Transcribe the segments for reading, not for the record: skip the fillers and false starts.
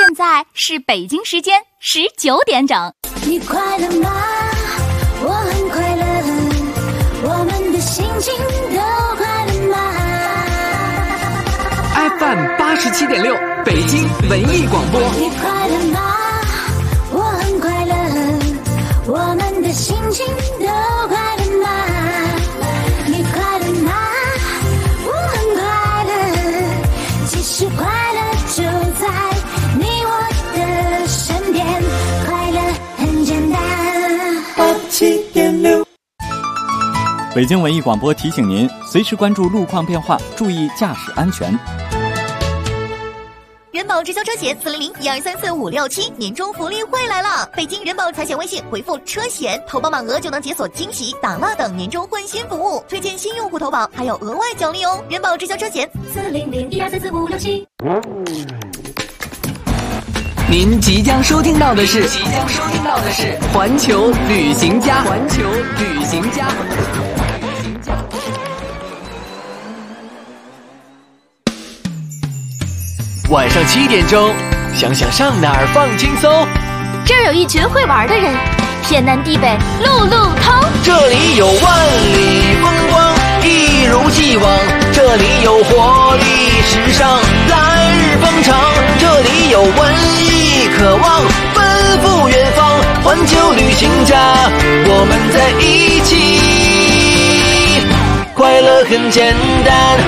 在是北京时间19点整。 你快乐吗？我很快乐，我们的心情都快乐吗 ？FM 87.6，北京文艺广播。 你快乐吗？我很快乐，我们的心情都快乐吗？你快乐吗？我很快乐，其实快乐就在你我的身边，快乐很简单。87.6。 北京文艺广播提醒您，随时关注路况变化，注意驾驶安全。 人保直销车险400-1234-567年终福利会来了！北京人保财险微信回复车险，投保满额就能解锁惊喜、打蜡等年终换新服务，推荐新用户投保还有额外奖励哦！人保直销车险400-1234-567。 您即将收听到的是环球旅行家。晚上7点钟，想想上哪儿放轻松。 这儿有一群会玩的人，天南地北路路通。 这里有万里风光，一如既往。这里有活力时尚，来日方长。这里有文艺渴望，奔赴远方。环球旅行家，我们在一起，快乐很简单。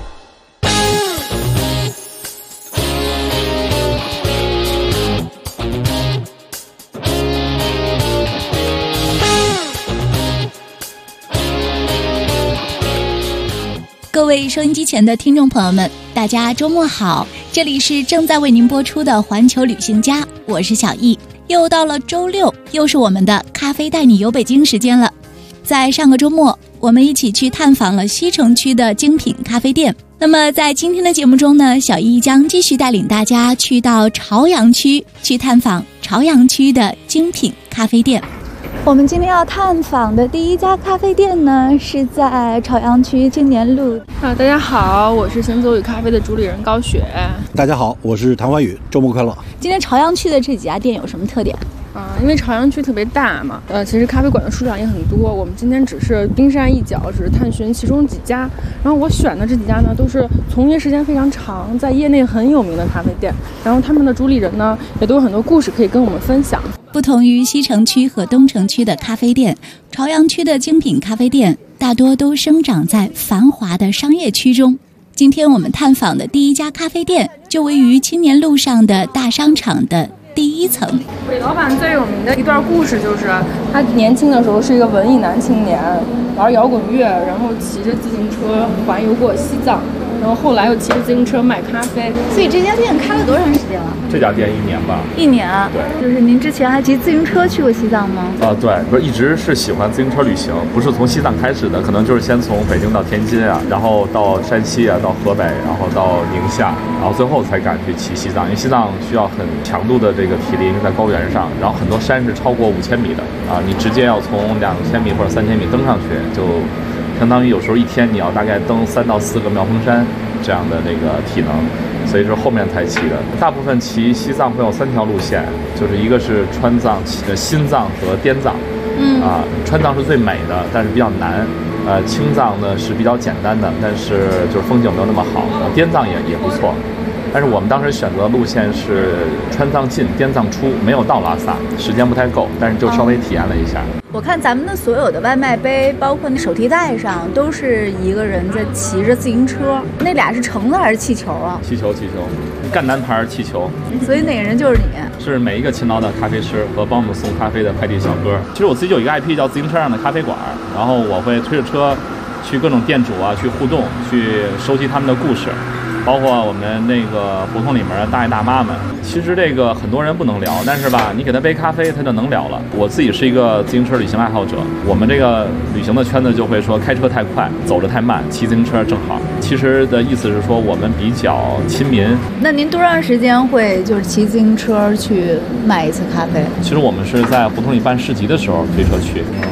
各位收音机前的听众朋友们，大家周末好，这里是正在为您播出的环球旅行家，我是小易。又到了周六，又是我们的咖啡带你游北京时间了。在上个周末，我们一起去探访了西城区的精品咖啡店。那么在今天的节目中呢，小易将继续带领大家去到朝阳区，去探访朝阳区的精品咖啡店。我们今天要探访的第一家咖啡店呢，是在朝阳区青年路。 大家好，我是行走与咖啡的主理人高雪。 大家好，我是谭怀宇，周末快乐。 今天朝阳区的这几家店有什么特点？ 因为朝阳区特别大嘛，其实咖啡馆的数量也很多。我们今天只是冰山一角，只是探寻其中几家。然后我选的这几家呢，都是从业时间非常长，在业内很有名的咖啡店。然后他们的主理人呢，也都有很多故事可以跟我们分享。 不同于西城区和东城区的咖啡店，朝阳区的精品咖啡店大多都生长在繁华的商业区中。今天我们探访的第一家咖啡店就位于青年路上的大商场的第1层。 韦老板最有名的一段故事就是，他年轻的时候是一个文艺男青年，玩摇滚乐，然后骑着自行车环游过西藏，然后后来又骑着自行车卖咖啡。 所以这家店开了多长时间了？ 这家店1年吧。 1年？ 对。 就是您之前还骑自行车去过西藏吗？ 对，不是一直是喜欢自行车旅行，不是从西藏开始的，可能就是先从北京到天津啊，然后到山西啊，到河北，然后到宁夏，然后最后才敢去骑西藏，因为西藏需要很强度的这个体力，因为在高原上，然后很多山是超过5000米的啊，你直接要从2000米或者3000米登上去，就相当于有时候一天你要大概登3到4个妙峰山这样的那个体能，所以是后面才骑的。大部分骑西藏会有3条路线，就是一个是川藏、新藏和滇藏。川藏是最美的，但是比较难。青藏呢是比较简单的，但是就是风景没有那么好。滇藏也不错。但是我们当时选择路线是川藏进，滇藏出，没有到拉萨，时间不太够，但是就稍微体验了一下。 我看咱们的所有的外卖杯，包括那手提袋上，都是一个人在骑着自行车。那俩是橙子还是气球啊？气球， 赣南牌气球。 所以哪个人就是你？ 是每一个勤劳的咖啡师和帮我们送咖啡的快递小哥。其实我自己有一个 IP 叫自行车上的咖啡馆，然后我会推着车去各种店主啊去互动，去收集他们的故事。包括我们那个胡同里面的大爷大妈们，其实这个很多人不能聊，但是吧，你给他杯咖啡，他就能聊了。我自己是一个自行车旅行爱好者，我们这个旅行的圈子就会说开车太快，走着太慢，骑自行车正好。其实的意思是说我们比较亲民。 那您多长时间会就是骑自行车去买一次咖啡？ 其实我们是在胡同里办市集的时候推车去。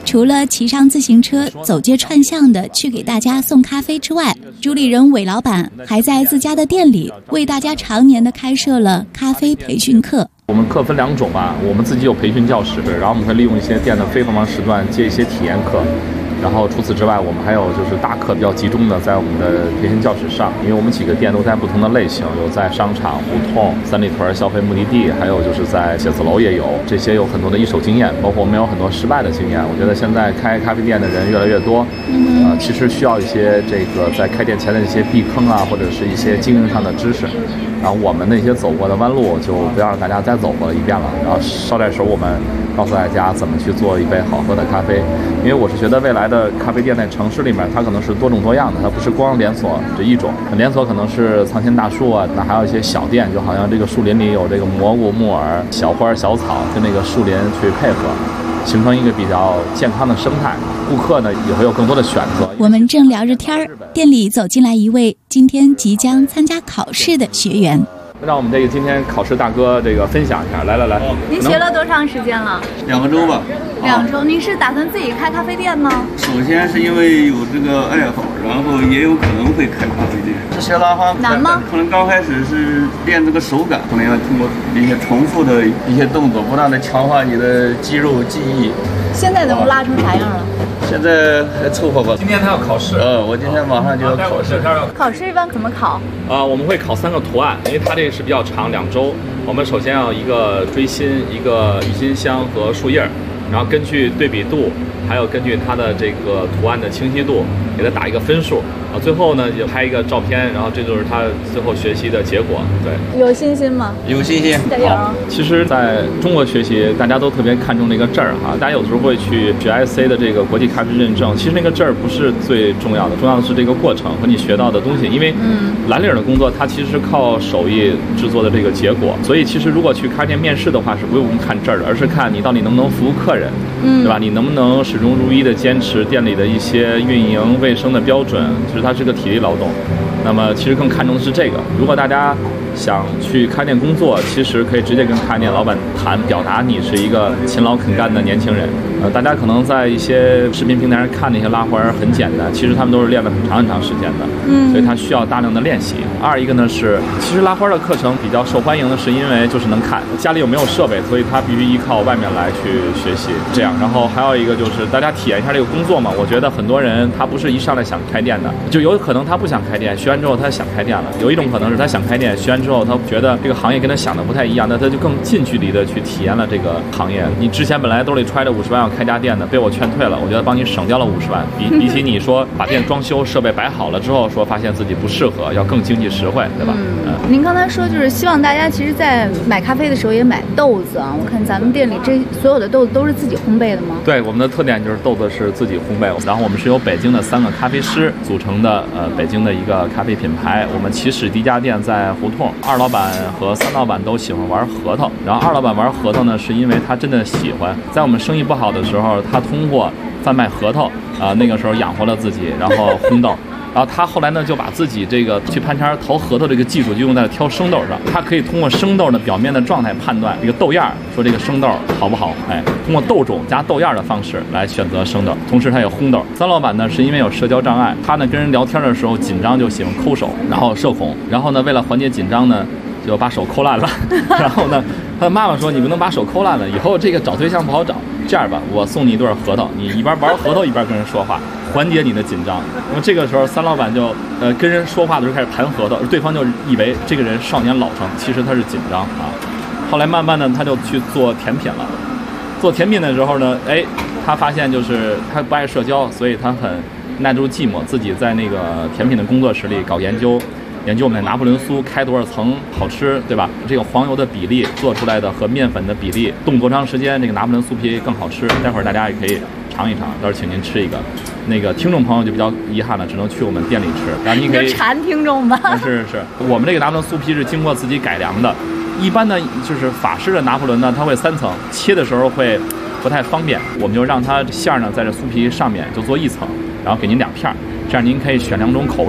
除了骑上自行车走街串巷的去给大家送咖啡之外，主理人韦老板还在自家的店里为大家常年的开设了咖啡培训课。 我们课分2种吧，我们自己有培训教室，然后我们会利用一些店的非繁忙时段接一些体验课。然后除此之外，我们还有就是大课比较集中的在我们的培训教室上，因为我们几个店都在不同的类型，有在商场、胡同、三里屯消费目的地，还有就是在写字楼也有，这些有很多的一手经验，包括我们有很多失败的经验。我觉得现在开咖啡店的人越来越多，其实需要一些这个在开店前的一些避坑啊，或者是一些经营上的知识。然后我们那些走过的弯路就不要让大家再走过一遍了，然后捎带手我们告诉大家怎么去做一杯好喝的咖啡。因为我是觉得未来的咖啡店在城市里面它可能是多种多样的，它不是光连锁这一种，连锁可能是苍天大树啊，那还有一些小店，就好像这个树林里有这个蘑菇、木耳、小花、小草，跟那个树林去配合，形成一个比较健康的生态，顾客呢也会有更多的选择。 我们正聊着天儿，店里走进来一位今天即将参加考试的学员。 让我们这个今天考试大哥这个分享一下，来。 您学了多长时间了 ？2个周吧。 2周。您是打算自己开咖啡店吗？ 首先是因为有这个爱好，然后也有可能会开咖啡店。这学拉花难吗？ 可能刚开始是练这个手感，可能要通过一些重复的一些动作，不断的强化你的肌肉记忆。 现在能拉成啥样了？ 现在还凑合吧。 今天他要考试， 我今天马上就要考试。 考试一般怎么考？ 我们会考3个图案，因为它这个是比较长，2周。我们首先要一个锥心、一个郁金香和树叶，然后根据对比度，还有根据它的这个图案的清晰度，给它打一个分数。最后呢也拍一个照片，然后这就是他最后学习的结果。对， 有信心吗？ 有信心， 加油！ 其实在中国学习，大家都特别看重这个证儿哈，大家有的时候会去学 IC 的这个国际咖啡认证，其实那个证儿不是最重要的，重要的是这个过程和你学到的东西。因为蓝领的工作它其实是靠手艺制作的这个结果，所以其实如果去咖啡店面试的话是不用看证儿的，而是看你到底能不能服务客人，对吧？你能不能始终如一的坚持店里的一些运营卫生的标准，其实它是个体力劳动。那么其实更看重的是这个，如果大家想去开店工作，其实可以直接跟开店老板谈，表达你是一个勤劳肯干的年轻人。大家可能在一些视频平台上看那些拉花很简单，其实他们都是练了很长时间的，所以他需要大量的练习。二一个呢是，其实拉花的课程比较受欢迎的是因为就是能看，家里有没有设备，所以他必须依靠外面来去学习这样。然后还有一个就是大家体验一下这个工作嘛，我觉得很多人他不是一上来想开店的，就有可能他不想开店，学完之后他想开店了。有一种可能是他想开店，学完之后他觉得这个行业跟他想的不太一样，那他就更近距离的去体验了这个行业。你之前本来兜里揣着50万要开家店的，被我劝退了，我觉得帮你省掉了50万，比起你说把店装修设备摆好了之后说发现自己不适合，要更经济实惠，对吧？ 您刚才说就是希望大家其实在买咖啡的时候也买豆子啊，我看咱们店里这所有的豆子都是自己烘焙的吗？ 对，我们的特点就是豆子是自己烘焙，然后我们是由北京的3个咖啡师组成的北京的一个咖啡品牌。我们起始第一家店在胡同，2老板和3老板都喜欢玩核桃，然后2老板玩核桃呢是因为他真的喜欢，在我们生意不好的时候，他通过贩卖核桃那个时候养活了自己，然后烘豆。然后他后来呢就把自己这个去盘签淘核桃这个技术就用在了挑生豆上，他可以通过生豆的表面的状态判断这个豆样，说这个生豆好不好，通过豆种加豆样的方式来选择生豆，同时他也烘豆。3老板呢是因为有社交障碍，他呢跟人聊天的时候紧张就喜欢抠手，然后社恐，然后呢为了缓解紧张呢就把手抠烂了，然后呢他的妈妈说你不能把手抠烂了，以后这个找对象不好找，这样吧，我送你一对核桃，你一边玩核桃一边跟人说话，缓解你的紧张。那么这个时候3老板就跟人说话的时候开始弹核桃，对方就以为这个人少年老成，其实他是紧张啊。后来慢慢的他就去做甜品了，做甜品的时候呢，他发现就是他不爱社交，所以他很耐住寂寞，自己在那个甜品的工作室里搞研究我们的拿破仑酥开多少层好吃，对吧？这个黄油的比例做出来的和面粉的比例冻多长时间，这个拿破仑酥皮更好吃。待会儿大家也可以尝一尝，到时候请您吃一个。那个听众朋友就比较遗憾了，只能去我们店里吃。然后你可以馋听众吧。 是，我们这个拿破仑酥皮是经过自己改良的。一般呢就是法式的拿破仑呢，它会3层，切的时候会不太方便，我们就让它馅儿呢在这酥皮上面就做1层，然后给您2片，这样您可以选2种口味。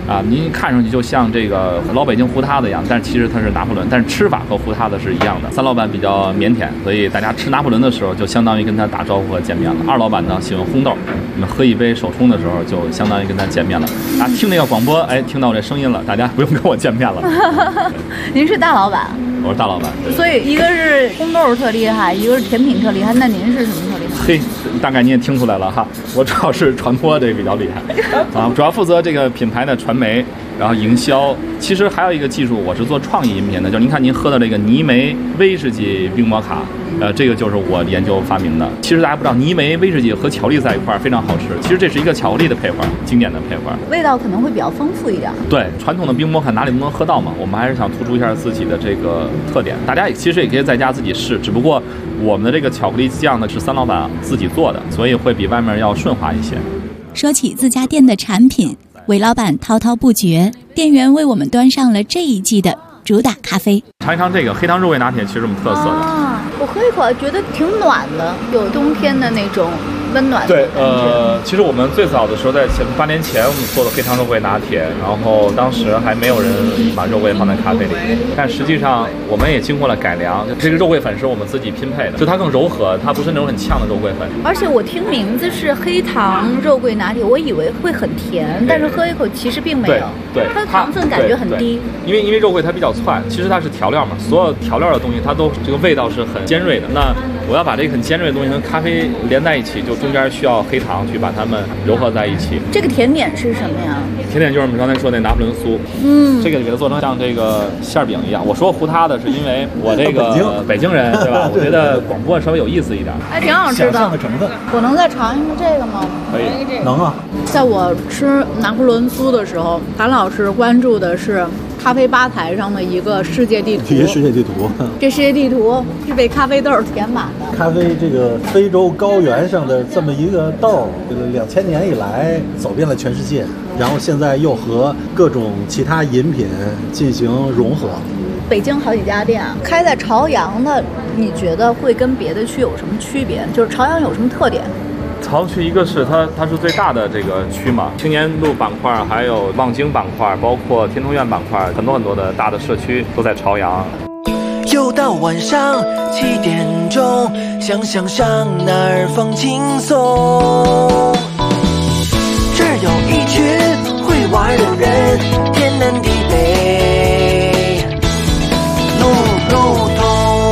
啊，您看上去就像这个老北京胡塌子一样，但是其实它是拿破仑，但是吃法和胡塌子是一样的。三老板比较腼腆，所以大家吃拿破仑的时候就相当于跟他打招呼和见面了。二老板呢喜欢烘豆，你们喝一杯手冲的时候就相当于跟他见面了。啊，听那个广播，哎，听到我这声音了，大家不用跟我见面了。 您是大老板？ 我是大老板。 所以一个是烘豆特厉害，一个是甜品特厉害，那您是什么特厉害？ 嘿，大概你也听出来了哈，我主要是传播这个比较厉害啊，主要负责这个品牌的传媒，然后营销。其实还有一个技术，我是做创意饮品的，就是您看您喝的这个泥煤威士忌冰摩卡，这个就是我研究发明的。其实大家不知道，泥煤威士忌和巧克力在一块儿非常好吃。其实这是一个巧克力的配方，经典的配方， 味道可能会比较丰富一点。 对，传统的冰摩卡哪里都能喝到嘛，我们还是想突出一下自己的这个特点。大家其实也可以在家自己试，只不过我们的这个巧克力酱呢是三老板自己做的，所以会比外面要顺滑一些。 说起自家店的产品，韦老板滔滔不绝，店员为我们端上了这一季的主打咖啡。 尝一尝这个黑糖肉桂拿铁，其实我们特色的。 啊，我喝一口觉得挺暖的，有冬天的那种温暖的对， 感觉。 其实我们最早的时候在8年前我们做的黑糖肉桂拿铁，然后当时还没有人把肉桂放在咖啡里，但实际上我们也经过了改良，这个肉桂粉是我们自己拼配的，就它更柔和，它不是那种很呛的肉桂粉。 而且我听名字是黑糖肉桂拿铁，我以为会很甜，但是喝一口其实并没有， 对， 它的糖分感觉很低。 因为肉桂它比较窜，其实它是调料嘛，所有调料的东西它都这个味道是很尖锐的。那我要把这个很尖锐的东西跟咖啡连在一起，就中间需要黑糖去把它们柔合在一起。 这个甜点是什么呀？ 甜点就是我们刚才说那拿破仑酥，这个给它做成像这个馅饼一样。我说胡塌的是因为我这个北京人，对吧？我觉得广播稍微有意思一点， 还挺好吃的。 想象的成分， 我能再尝一个这个吗？ 可以， 能啊。 在我吃拿破仑酥的时候，谭老师关注的是咖啡吧台上的一个世界地图。 世界地图， 这世界地图是被咖啡豆填满的。 咖啡这个非洲高原上的这么一个豆，这个2000年以来走遍了全世界，然后现在又和各种其他饮品进行融合。 北京好几家店开在朝阳的，你觉得会跟别的区有什么区别？就是朝阳有什么特点？ 朝阳区一个是它是最大的这个区嘛，青年路板块，还有望京板块，包括天通苑板块，很多的大的社区都在朝阳。 又到晚上7点钟，想上哪儿放轻松？这儿有一群会玩的人，天南地北，路路通。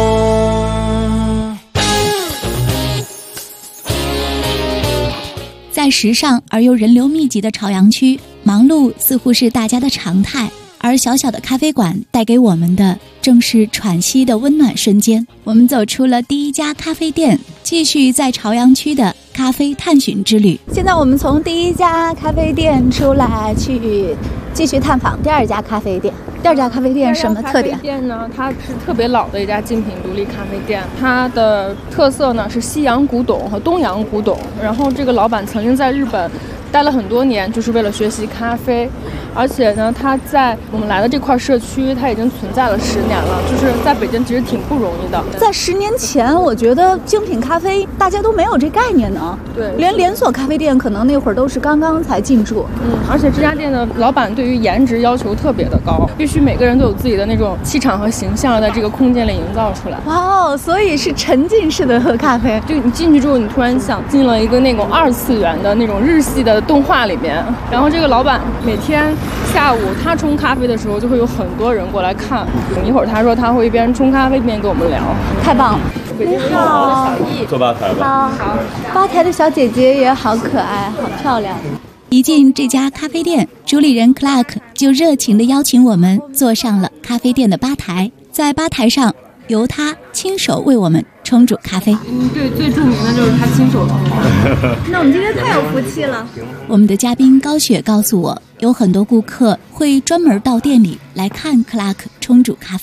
在时尚而又人流密集的朝阳区，忙碌似乎是大家的常态，而小小的咖啡馆带给我们的正是喘息的温暖瞬间。我们走出了第一家咖啡店，继续在朝阳区的咖啡探寻之旅。 现在我们从第一家咖啡店出来，去继续探访第二家咖啡店。第二家咖啡店什么特点？ 咖啡店呢，它是特别老的一家精品独立咖啡店，它的特色呢是西洋古董和东洋古董。然后这个老板曾经在日本待了很多年，就是为了学习咖啡。而且呢，他在我们来的这块社区，他已经存在了10年了，就是在北京其实挺不容易的。 在10年前，我觉得精品咖啡大家都没有这概念呢。 对， 连连锁咖啡店可能那会儿都是刚刚才进驻。 而且这家店的老板对于颜值要求特别的高，必须每个人都有自己的那种气场和形象，在这个空间里营造出来。 哇哦，所以是沉浸式的喝咖啡。 就你进去之后，你突然想进了一个那种2次元的那种日系的动画里面。然后这个老板每天下午他冲咖啡的时候，就会有很多人过来看。一会儿他说他会一边冲咖啡一边跟我们聊。 太棒了！ 你好， 坐吧台吧。 好，吧台的小姐姐也好可爱，好漂亮。 一进这家咖啡店，主理人 Clark 就热情地邀请我们坐上了咖啡店的吧台，在吧台上由他亲手为我们冲煮咖啡。 对，最著名的就是他亲手冲的。 那我们今天太有福气了。 我们的嘉宾高雪告诉我，有很多顾客会专门到店里来看 Clark 冲煮咖啡。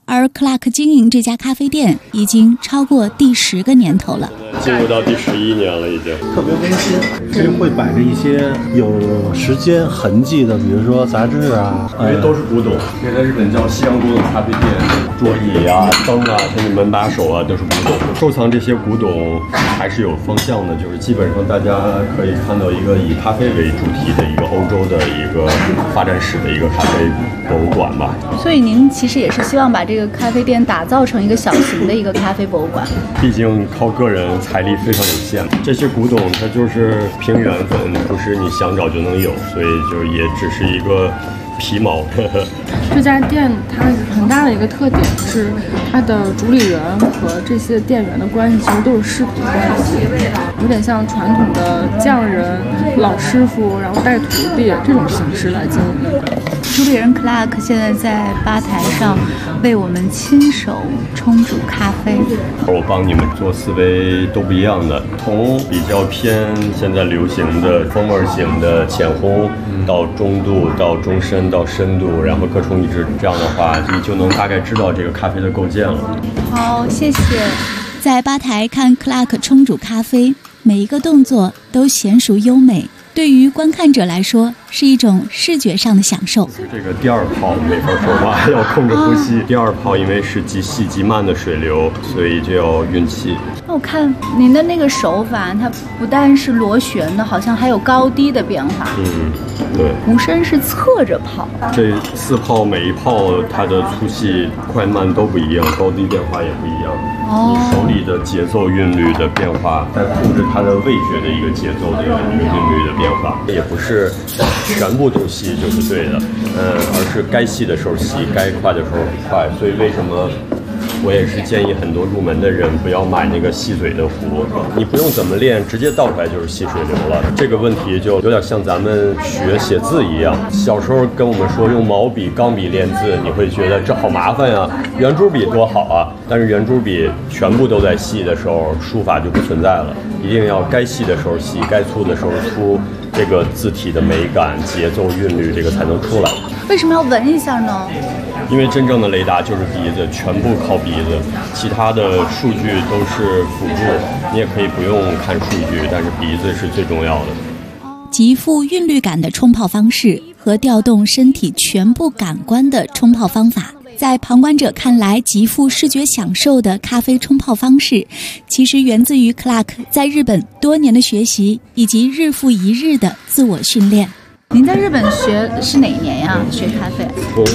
而 Clark 经营这家咖啡店已经超过第10个年头了， 进入到第11年了，已经特别温馨。这会摆着一些有时间痕迹的，比如说杂志啊， 因为都是古董。这在日本叫西洋古董咖啡店，桌椅啊、灯啊，甚至门把手啊，都是古董。收藏这些古董还是有方向的，就是基本上大家可以看到一个以咖啡为主题的一个欧洲的一个发展史的一个咖啡博物馆吧。 所以您其实也是希望把这个咖啡店打造成一个小型的一个咖啡博物馆。 毕竟靠个人财力非常有限，这些古董它就是凭缘分，不是你想找就能有，所以就也只是一个皮毛。 这家店它很大的一个特点是，它的主理人和这些店员的关系其实都是师徒关系，有点像传统的匠人、老师傅，然后带徒弟这种形式来经营。 主理人 Clark 现在在吧台上为我们亲手冲煮咖啡。 我帮你们做4杯都不一样的，从比较偏现在流行的风味型的浅烘，到中度，到中深，到深度，然后各冲一支，这样的话你就能大概知道这个咖啡的构建了。 好，谢谢。 在吧台看 Clark 冲煮咖啡，每一个动作都娴熟优美，对于观看者来说是一种视觉上的享受。 这个第2泡没法说话，要控制呼吸。第2泡因为是极细极慢的水流，所以就要运气。 那我看您的那个手法，它不但是螺旋的，好像还有高低的变化。 对。 壶身是侧着泡。 这4泡每一泡它的粗细快慢都不一样，高低变化也不一样。你手里的节奏韵律的变化，在控制它的味觉的一个节奏的一个韵律的变化，也不是全部都细就是对的，而是该细的时候细，该快的时候快。所以为什么我也是建议很多入门的人不要买那个细嘴的壶，你不用怎么练，直接倒出来就是细水流了。这个问题就有点像咱们学写字一样，小时候跟我们说用毛笔、钢笔练字，你会觉得这好麻烦呀，圆珠笔多好啊。但是圆珠笔全部都在细的时候，书法就不存在了。一定要该细的时候细，该粗的时候粗，这个字体的美感、节奏、韵律，这个才能出来。 为什么要闻一下呢？ 因为真正的雷达就是鼻子，全部靠鼻子，其他的数据都是辅助。你也可以不用看数据，但是鼻子是最重要的。 极富韵律感的冲泡方式和调动身体全部感官的冲泡方法，在旁观者看来极富视觉享受的咖啡冲泡方式，其实源自于 Clark 在日本多年的学习以及日复一日的自我训练。 您在日本学是哪一年呀？学咖啡？ 从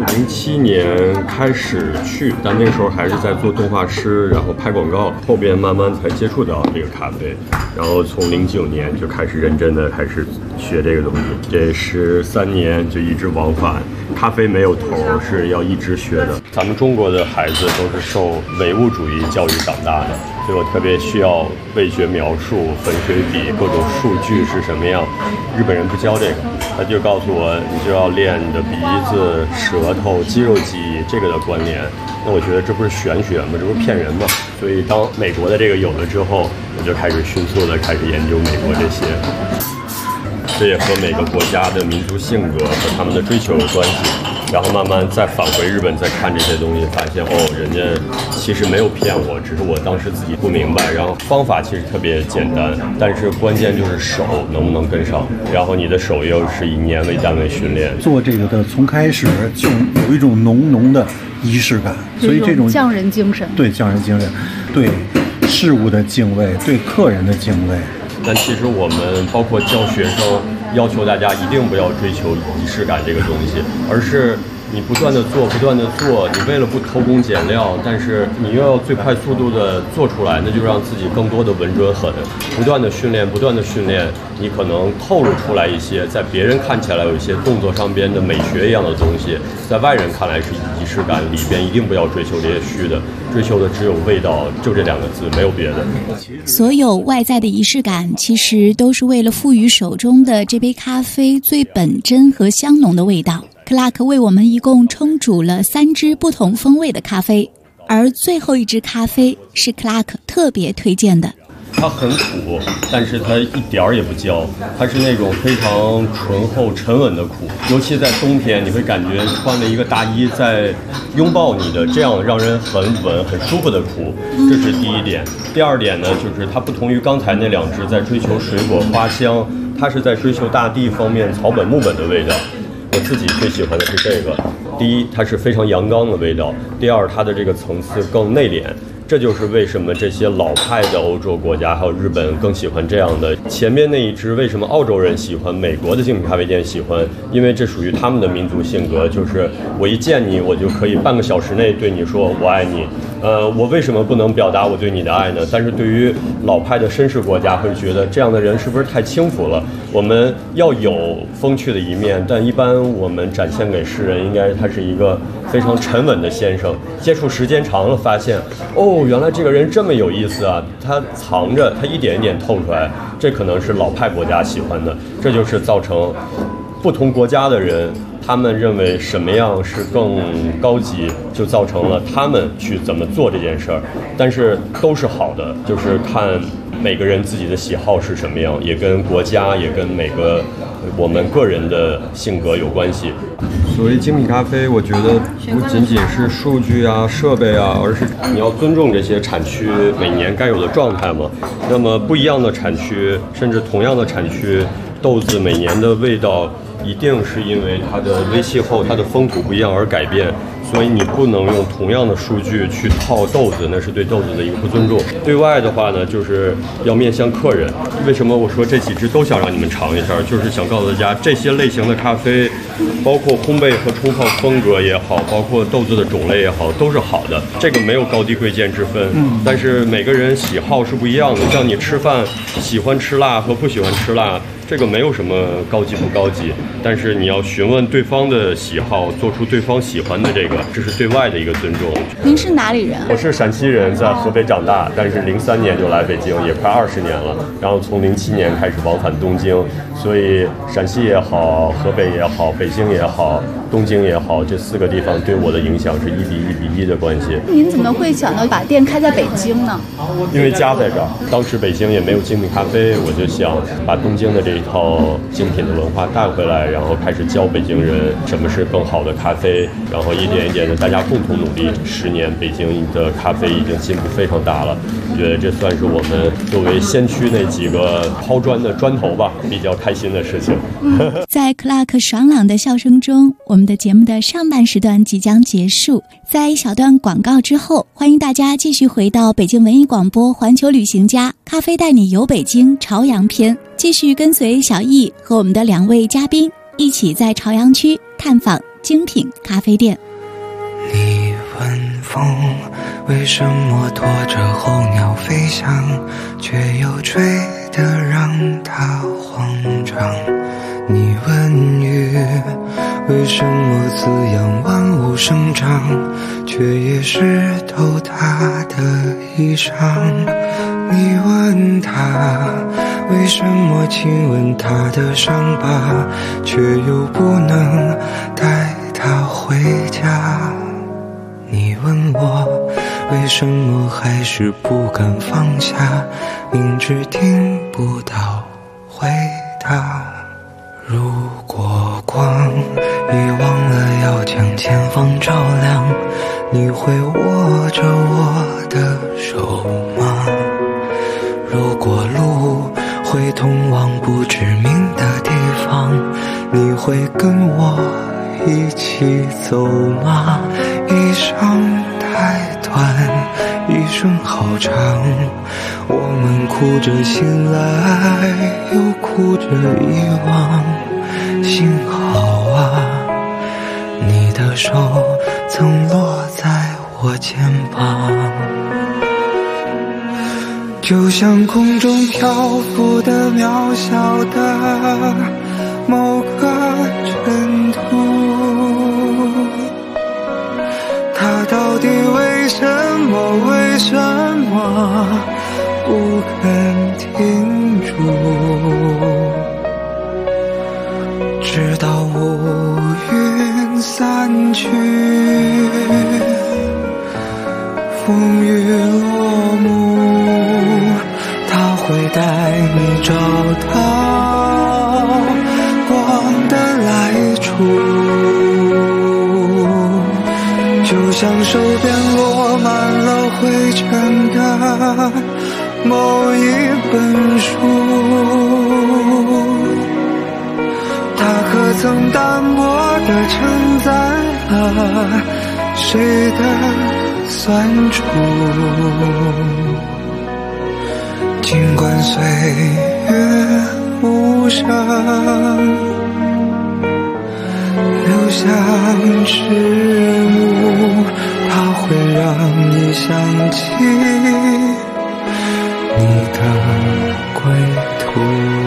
07年开始去，但那个时候还是在做动画师，然后拍广告，后边慢慢才接触到这个咖啡，然后从09年就开始认真的开始学这个东西，这13年就一直往返。咖啡没有头，是要一直学的。咱们中国的孩子都是受唯物主义教育长大的，所以我特别需要味觉描述、粉水比、各种数据是什么样。日本人不教这个，他就告诉我，你就要练你的鼻子、舌头、肌肉记忆这个的关联。那我觉得这不是玄学吗？这不是骗人吗？所以当美国的这个有了之后，我就开始迅速的开始研究美国这些。这也和每个国家的民族性格和他们的追求有关系，然后慢慢再返回日本，再看这些东西，发现人家其实没有骗我，只是我当时自己不明白。然后方法其实特别简单，但是关键就是手能不能跟上，然后你的手又是以年为单位训练。 做这个的从开始就有一种浓浓的仪式感，所以这种匠人精神， 对匠人精神，对事物的敬畏，对客人的敬畏。 但其实我们包括教学生，要求大家一定不要追求仪式感这个东西，而是你不断的做，不断的做，你为了不偷工减料，但是你又要最快速度的做出来，那就让自己更多的稳准狠，不断的训练，不断的训练，你可能透露出来一些在别人看起来有一些动作上边的美学一样的东西，在外人看来是仪式感，里边一定不要追求这些虚的，追求的只有味道，就这2个字，没有别的。 所有外在的仪式感其实都是为了赋予手中的这杯咖啡最本真和香浓的味道。Clark 为我们一共冲煮了3支不同风味的咖啡，而最后一支咖啡是 Clark 特别推荐的。 它很苦，但是它一点儿也不焦，它是那种非常醇厚沉稳的苦。尤其在冬天，你会感觉穿了一个大衣在拥抱你的，这样让人很稳很舒服的苦，这是第一点。第二点呢，就是它不同于刚才那两支在追求水果花香，它是在追求大地方面草本木本的味道。我自己最喜欢的是这个，第一，它是非常阳刚的味道；第二，它的这个层次更内敛。这就是为什么这些老派的欧洲国家还有日本更喜欢这样的。前面那一支为什么澳洲人喜欢，美国的精品咖啡店喜欢？因为这属于他们的民族性格，就是我一见你，我就可以半个小时内对你说我爱你。我为什么不能表达我对你的爱呢？但是对于老派的绅士国家会觉得这样的人是不是太轻浮了？我们要有风趣的一面，但一般我们展现给世人应该他是一个非常沉稳的先生。接触时间长了发现，哦，原来这个人这么有意思啊，他藏着，他一点一点透出来，这可能是老派国家喜欢的。这就是造成不同国家的人他们认为什么样是更高级，就造成了他们去怎么做这件事儿。但是都是好的，就是看每个人自己的喜好是什么样，也跟国家也跟每个我们个人的性格有关系。 所谓精品咖啡，我觉得不仅仅是数据啊、设备啊，而是你要尊重这些产区每年该有的状态嘛。那么不一样的产区，甚至同样的产区，豆子每年的味道一定是因为它的微气候、它的风土不一样而改变。所以你不能用同样的数据去套豆子，那是对豆子的一个不尊重。对外的话呢，就是要面向客人。为什么我说这几支都想让你们尝一下，就是想告诉大家，这些类型的咖啡，包括烘焙和冲泡风格也好，包括豆子的种类也好，都是好的。这个没有高低贵贱之分，但是每个人喜好是不一样的。像你吃饭喜欢吃辣和不喜欢吃辣，这个没有什么高级不高级，但是你要询问对方的喜好，做出对方喜欢的这个，这是对外的一个尊重。 您是哪里人？ 我是陕西人，在河北长大，但是03年就来北京，也快20年了。然后从07年开始往返东京，所以陕西也好，河北也好，北京也好，东京也好，这4个地方对我的影响是1比1比1的关系。 您怎么会想到把店开在北京呢？ 因为家在这儿，当时北京也没有精品咖啡，我就想把东京的这一套精品的文化带回来，然后开始教北京人什么是更好的咖啡，然后一点一点的大家共同努力。10年，北京的咖啡已经进步非常大了。我觉得这算是我们作为先驱那几个抛砖的砖头吧，比较开心的事情。 在克拉克爽朗的笑声中，我们的节目的上半时段即将结束。在一小段广告之后，欢迎大家继续回到北京文艺广播环球旅行家咖啡带你游北京朝阳篇，继续跟随小易和我们的2位嘉宾一起在朝阳区探访精品咖啡店。 你问风为什么拖着候鸟飞翔，却又吹得让它慌张。你问雨为什么滋养万物生长，却也湿透它的衣裳。你问他为什么亲吻他的伤疤，却又不能带他回家。你问我为什么还是不敢放下，明知听不到回答。如果光遗忘了要将前方照亮，你会握着我的手吗？如果路会通往不知名的地方，你会跟我一起走吗？一生太短，一生好长，我们哭着醒来，又哭着遗忘。幸好啊，你的手曾落在我肩膀，就像空中漂浮的渺小的某个尘土，它到底为什么不肯停住？直到乌云散去，风雨落幕，它会带你找到光的来处，就像手边落满了灰尘的某一本书，它可曾淡薄地承载了谁的酸楚，尽管岁月无声，留下迟暮，它会让你想起你的归途。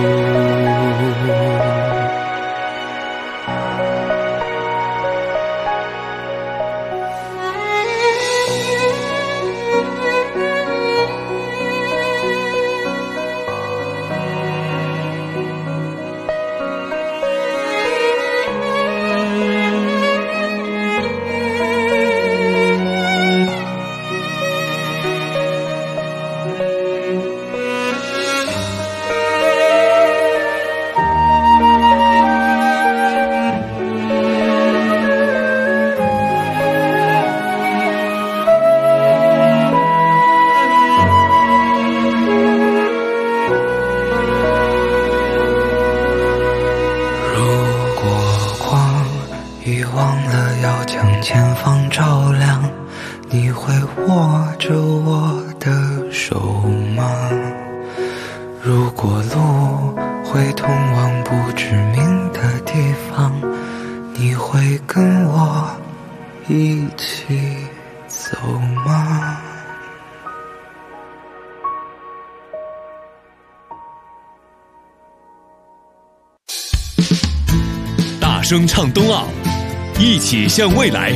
大声唱冬奥，一起向未来。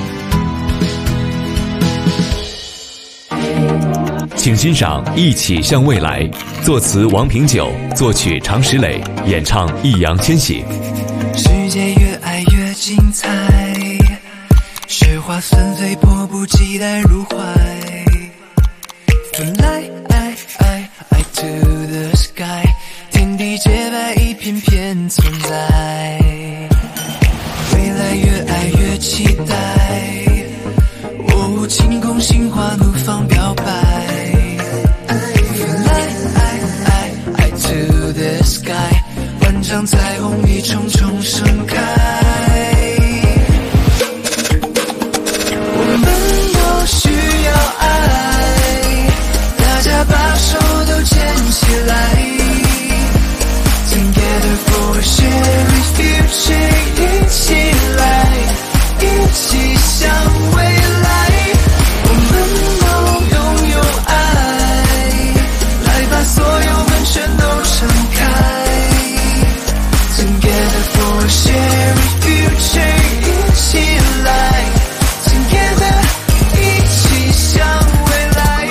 请欣赏《一起向未来》，作词王平久，作曲常石磊，演唱易烊千玺。 世界越爱越精彩，雪花纷飞，迫不及待入怀。Fly to the sky， 天地洁白，一片片存在。未来越爱越期待，哦，晴空心花怒放表白。Fly to the sky， 万丈彩虹一重重盛开。我们都需要爱，大家把手都牵起来。Together for a shared future， 一起来，一起向未来。我们都拥有爱，来把所有门全都敞开。Together for a shared future， 一起来 ，Together 一起向未来。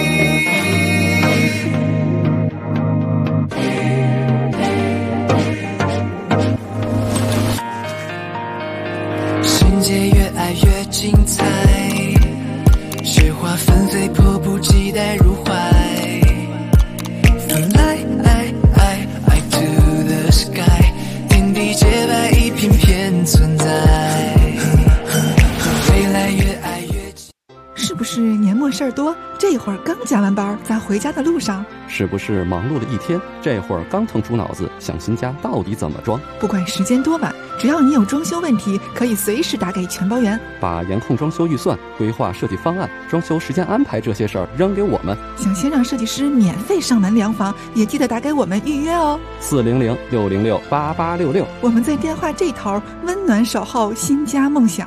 世界越爱越精彩，雪花纷飞，迫不及待入怀。Fly to the sky， 天地洁白，一片片存在。未来越爱越。 是不是年末事儿多？这会儿刚加完班，在回家的路上。 是不是忙碌了一天，这会儿刚腾出脑子想新家到底怎么装？ 不管时间多晚，只要你有装修问题，可以随时打给全包员， 把严控装修预算、规划设计方案、装修时间安排这些事儿扔给我们。 想先让设计师免费上门量房，也记得打给我们预约哦。 400-606-8866， 我们在电话这头温暖守候新家梦想。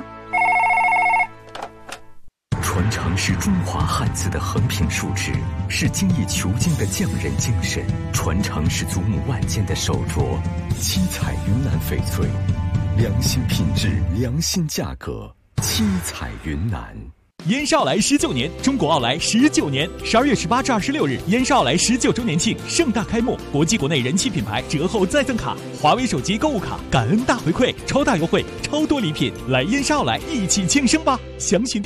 传承是中华汉字的横平竖直，是精益求精的匠人精神；传承是祖母万件的手镯，七彩云南翡翠，良心品质，良心价格，七彩云南。 燕少来19年，中国奥莱19年，12月18至26日，燕少来19周年庆盛大开幕，国际国内人气品牌折后再赠卡，华为手机购物卡，感恩大回馈，超大优惠，超多礼品，来燕少来一起庆生吧！详询店内。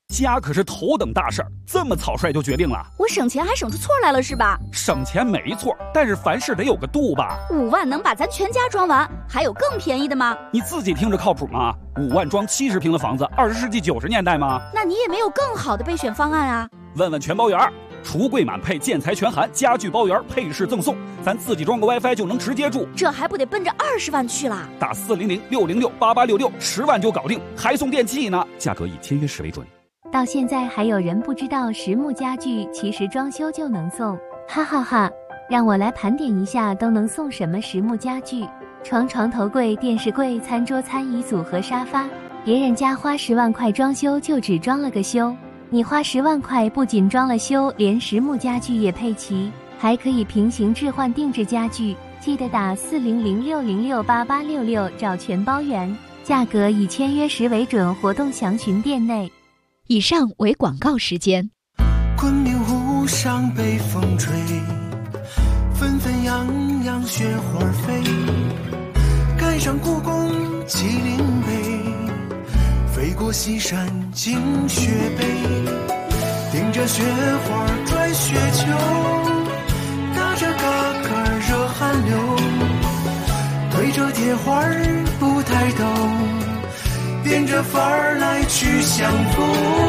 家可是头等大事儿，这么草率就决定了？ 我省钱还省出错来了是吧？ 省钱没错，但是凡事得有个度吧。 5万能把咱全家装完，还有更便宜的吗？ 你自己听着靠谱吗？5万装70平的房子，20世纪90年代吗？ 那你也没有更好的备选方案啊？ 问问全包园，橱柜满配，建材全含，家具包圆，配饰赠送，咱自己装个 WiFi 就能直接住， 这还不得奔着20万去啦？ 打400-606-8866，10万就搞定，还送电器呢，价格以签约时为准。 到现在还有人不知道实木家具其实装修就能送，哈哈哈！让我来盘点一下都能送什么实木家具：床、床头柜、电视柜、餐桌、餐椅组和沙发。别人家花10万块装修就只装了个修，你花10万块不仅装了修，连实木家具也配齐，还可以平行置换定制家具。记得打400-606-8866找全包圆，价格以签约时为准，活动详询店内。 以上为广告时间。 昆明湖上北风吹，纷纷扬扬雪花飞，赶上故宫麒麟碑，飞过西山进雪北，顶着雪花转雪球，打着嘎嘎热汗流，推着铁花不抬头，变着法儿来去相逢，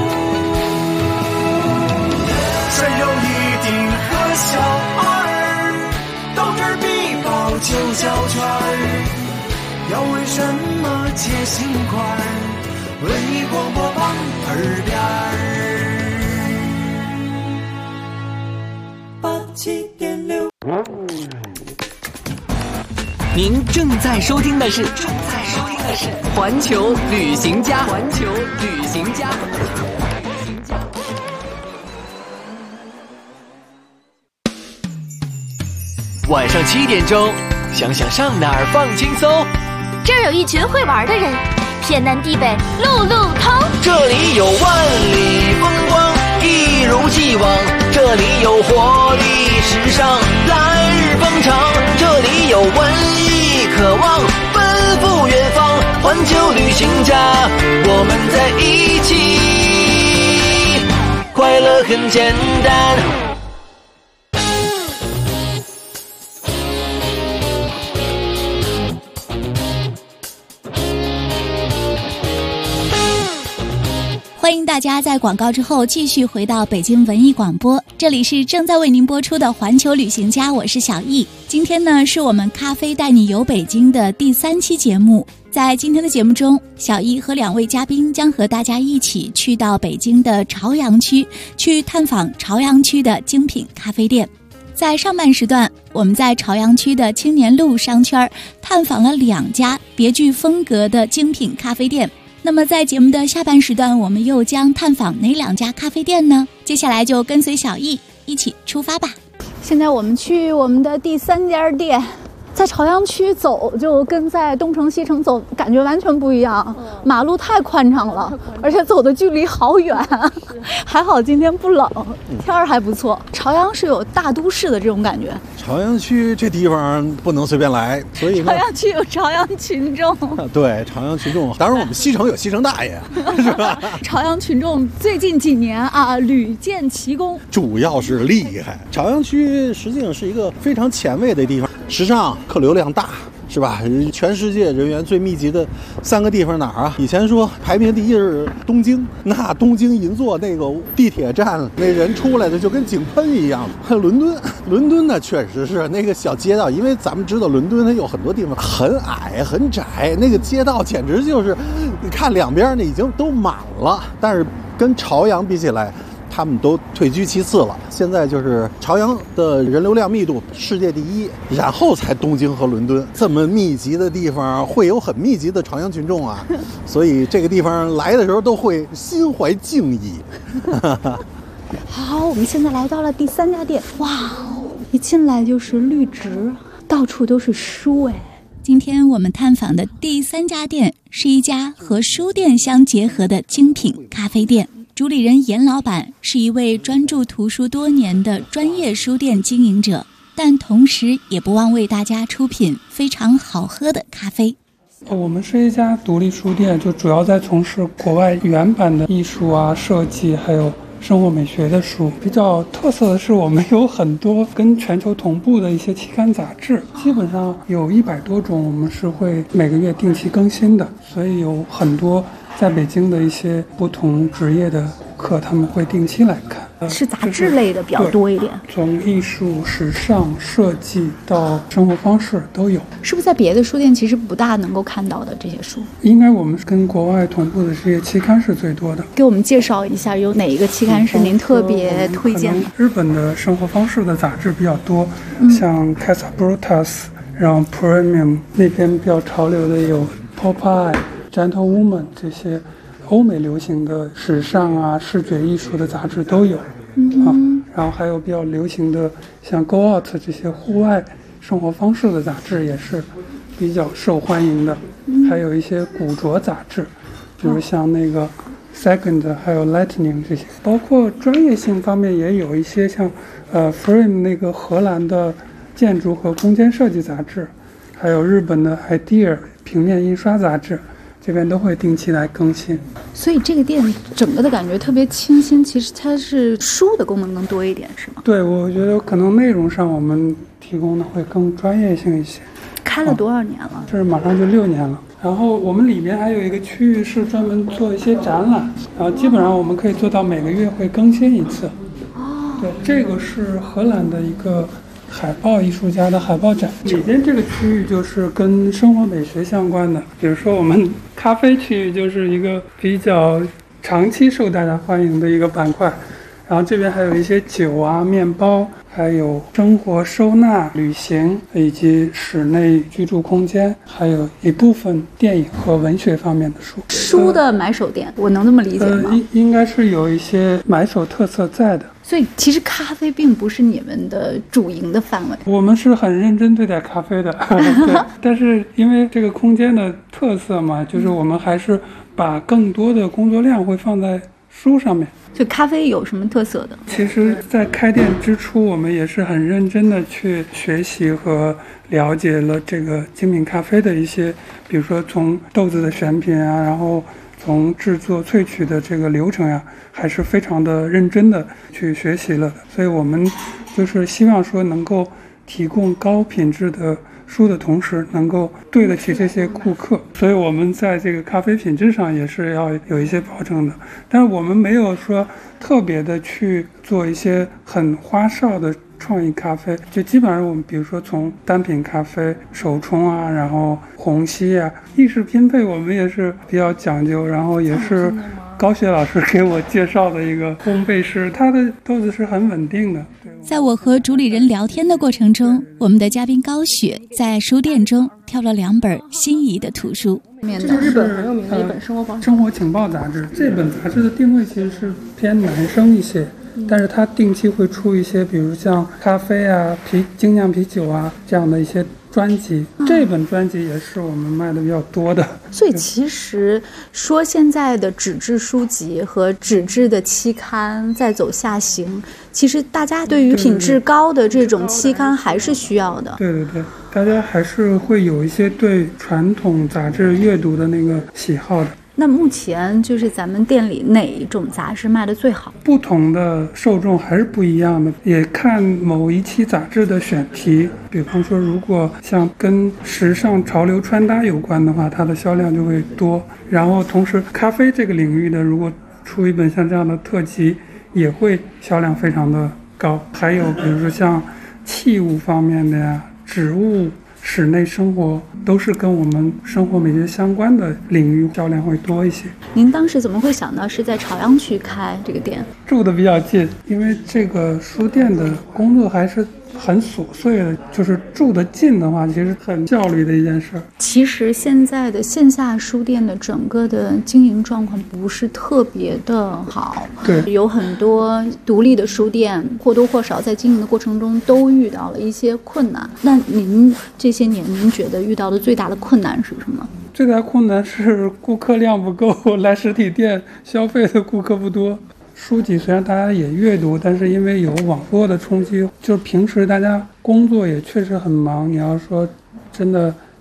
山有一顶和小二，斗智必报就叫圈儿，要为什么接心块儿？文艺广播榜耳边87.6。 您正在收听的是环球旅行家。晚上7点钟，想想上哪儿放轻松。 这儿有一群会玩的人，天南地北路路通。 这里有万里风光，一如既往。这里有活力时尚，来日方长。这里有文艺渴望，奔赴远方。环球旅行家，我们在一起，快乐很简单。 欢迎大家在广告之后继续回到北京文艺广播，这里是正在为您播出的环球旅行家，我是小易。今天呢是我们咖啡带你游北京的第3期节目。在今天的节目中，小易和2位嘉宾将和大家一起去到北京的朝阳区，去探访朝阳区的精品咖啡店。在上半时段，我们在朝阳区的青年路商圈探访了2家别具风格的精品咖啡店。那么在节目的下半时段，我们又将探访哪2家咖啡店呢？接下来就跟随小易一起出发吧。 现在我们去我们的第3家店，在朝阳区走就跟在东城西城走感觉完全不一样，马路太宽敞了，而且走的距离好远。还好今天不冷，天儿还不错。朝阳是有大都市的这种感觉。 朝阳区这地方不能随便来，所以呢， 朝阳区有朝阳群众。 对，朝阳群众，当然我们西城有西城大爷，是吧？ 朝阳群众最近几年啊屡建奇功， 主要是厉害。朝阳区实际上是一个非常前卫的地方，时尚，客流量大，是吧？全世界人员最密集的3个地方哪儿啊？以前说排名第1是东京，那东京银座那个地铁站那人出来的就跟井喷一样。伦敦呢确实是那个小街道，因为咱们知道伦敦它有很多地方很矮很窄，那个街道简直就是你看两边呢已经都满了，但是跟朝阳比起来他们都退居其次了。现在就是朝阳的人流量密度世界第1，然后才东京和伦敦。这么密集的地方会有很密集的朝阳群众啊，所以这个地方来的时候都会心怀敬意。 好，我们现在来到了第3家店。哇，一进来就是绿植，到处都是书哎。 今天我们探访的第3家店是一家和书店相结合的精品咖啡店。主理人严老板是一位专注图书多年的专业书店经营者，但同时也不忘为大家出品非常好喝的咖啡。 我们是一家独立书店，就主要在从事国外原版的艺术啊、设计还有生活美学的书。比较特色的是我们有很多跟全球同步的一些期刊杂志，基本上有100多种，我们是会每个月定期更新的，所以有很多在北京的一些不同职业的顾客他们会定期来看。 是杂志类的比较多一点， 从艺术、时尚、设计到生活方式都有。 是不是在别的书店其实不大能够看到的这些书？ 应该我们跟国外同步的这些期刊是最多的。 给我们介绍一下，有哪一个期刊是您特别推荐的？ 日本的生活方式的杂志比较多，像 Casa Brutus， 然后 Premium 那边比较潮流的有 Popeye、Gentlewoman 这些欧美流行的时尚啊、视觉艺术的杂志都有。然后还有比较流行的像 Go Out 这些户外生活方式的杂志也是比较受欢迎的，还有一些古着杂志，比如像那个 Second 还有 Lightning 这些，包括专业性方面也有一些像Frame 那个荷兰的建筑和空间设计杂志，还有日本的 Idea 平面印刷杂志，这边都会定期来更新。 所以这个店整个的感觉特别清新，其实它是书的功能更多一点，是吗？ 对，我觉得可能内容上我们提供的会更专业性一些。 开了多少年了？ 这马上就6年了。然后我们里面还有一个区域是专门做一些展览，然后基本上我们可以做到每个月会更新一次。对，这个是荷兰的一个海报艺术家的海报展，里边这个区域就是跟生活美学相关的，比如说我们咖啡区域就是一个比较长期受大家欢迎的一个板块，然后这边还有一些酒啊、面包，还有生活收纳、旅行以及室内居住空间，还有一部分电影和文学方面的书。 书的买手店，我能这么理解吗？ 应该是有一些买手特色在的。 所以其实咖啡并不是你们的主营的范围。 我们是很认真对待咖啡的，对。但是因为这个空间的特色嘛，就是我们还是把更多的工作量会放在书上面。 就咖啡有什么特色的？ 其实在开店之初，我们也是很认真的去学习和了解了这个精品咖啡的一些，比如说从豆子的选品啊，然后从制作萃取的这个流程呀，还是非常的认真的去学习了的。所以我们就是希望说能够提供高品质的书的同时，能够对得起这些顾客，所以我们在这个咖啡品质上也是要有一些保证的。但是我们没有说特别的去做一些很花哨的创意咖啡，就基本上我们比如说从单品咖啡、手冲啊，然后虹吸啊，意式拼配我们也是比较讲究，然后也是高雪老师给我介绍的一个烘焙师，他的豆子是很稳定的。 在我和主理人聊天的过程中，我们的嘉宾高雪在书店中挑了2本心仪的图书。 这是日本很有名的一本生活情报杂志。这本杂志的定位其实是偏男生一些，但是它定期会出一些，比如像咖啡啊、精酿啤酒啊这样的一些专辑。这本专辑也是我们卖的比较多的。 所以其实说现在的纸质书籍和纸质的期刊在走下行，其实大家对于品质高的这种期刊还是需要的。 对对对，大家还是会有一些对传统杂志阅读的那个喜好的。 那目前就是咱们店里哪一种杂志卖的最好？ 不同的受众还是不一样的，也看某一期杂志的选题。比方说，如果像跟时尚潮流穿搭有关的话，它的销量就会多。然后同时咖啡这个领域的，如果出一本像这样的特辑，也会销量非常的高。还有比如说像器物方面的呀、植物、室内生活，都是跟我们生活美学相关的领域，销量会多一些。 您当时怎么会想到是在朝阳区开这个店？ 住的比较近，因为这个书店的工作还是很琐碎的，就是住得近的话，其实很效率的一件事。 其实现在的线下书店的整个的经营状况不是特别的好， 对， 有很多独立的书店或多或少在经营的过程中都遇到了一些困难。那您这些年您觉得遇到的最大的困难是什么？ 最大困难是顾客量不够，来实体店消费的顾客不多。书籍虽然大家也阅读，但是因为有网络的冲击，就是平时大家工作也确实很忙，你要说真的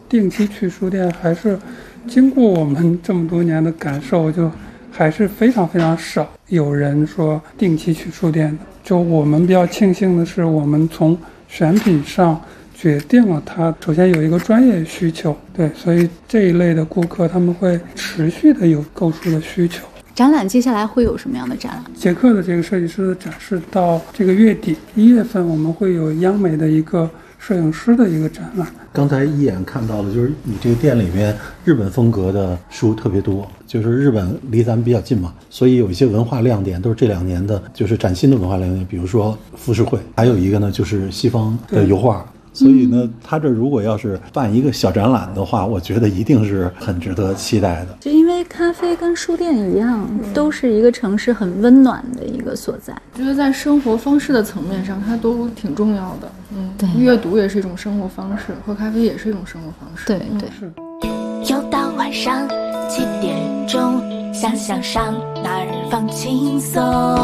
定期去书店，还是经过我们这么多年的感受，就还是非常非常少有人说定期去书店的。就我们比较庆幸的是，我们从选品上决定了它首先有一个专业需求，对，所以这一类的顾客他们会持续的有购书的需求。 展览接下来会有什么样的展览？ 捷克的这个设计师的展示到这个月底1月份，我们会有央美的一个摄影师的一个展览。 刚才一眼看到的就是你这个店里面日本风格的书特别多，就是日本离咱们比较近嘛，所以有一些文化亮点都是这2年的，就是崭新的文化亮点，比如说浮世绘，还有一个呢就是西方的油画。所以呢，他这如果要是办一个小展览的话，我觉得一定是很值得期待的。 就因为咖啡跟书店一样，都是一个城市很温暖的一个所在。 觉得在生活方式的层面上，它都挺重要的。对，阅读也是一种生活方式，喝咖啡也是一种生活方式。 对对。 又到晚上7点钟，想想上哪儿放轻松。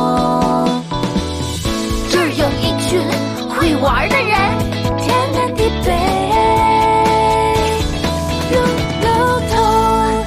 这儿有一群会玩的人。天南地北，路路通。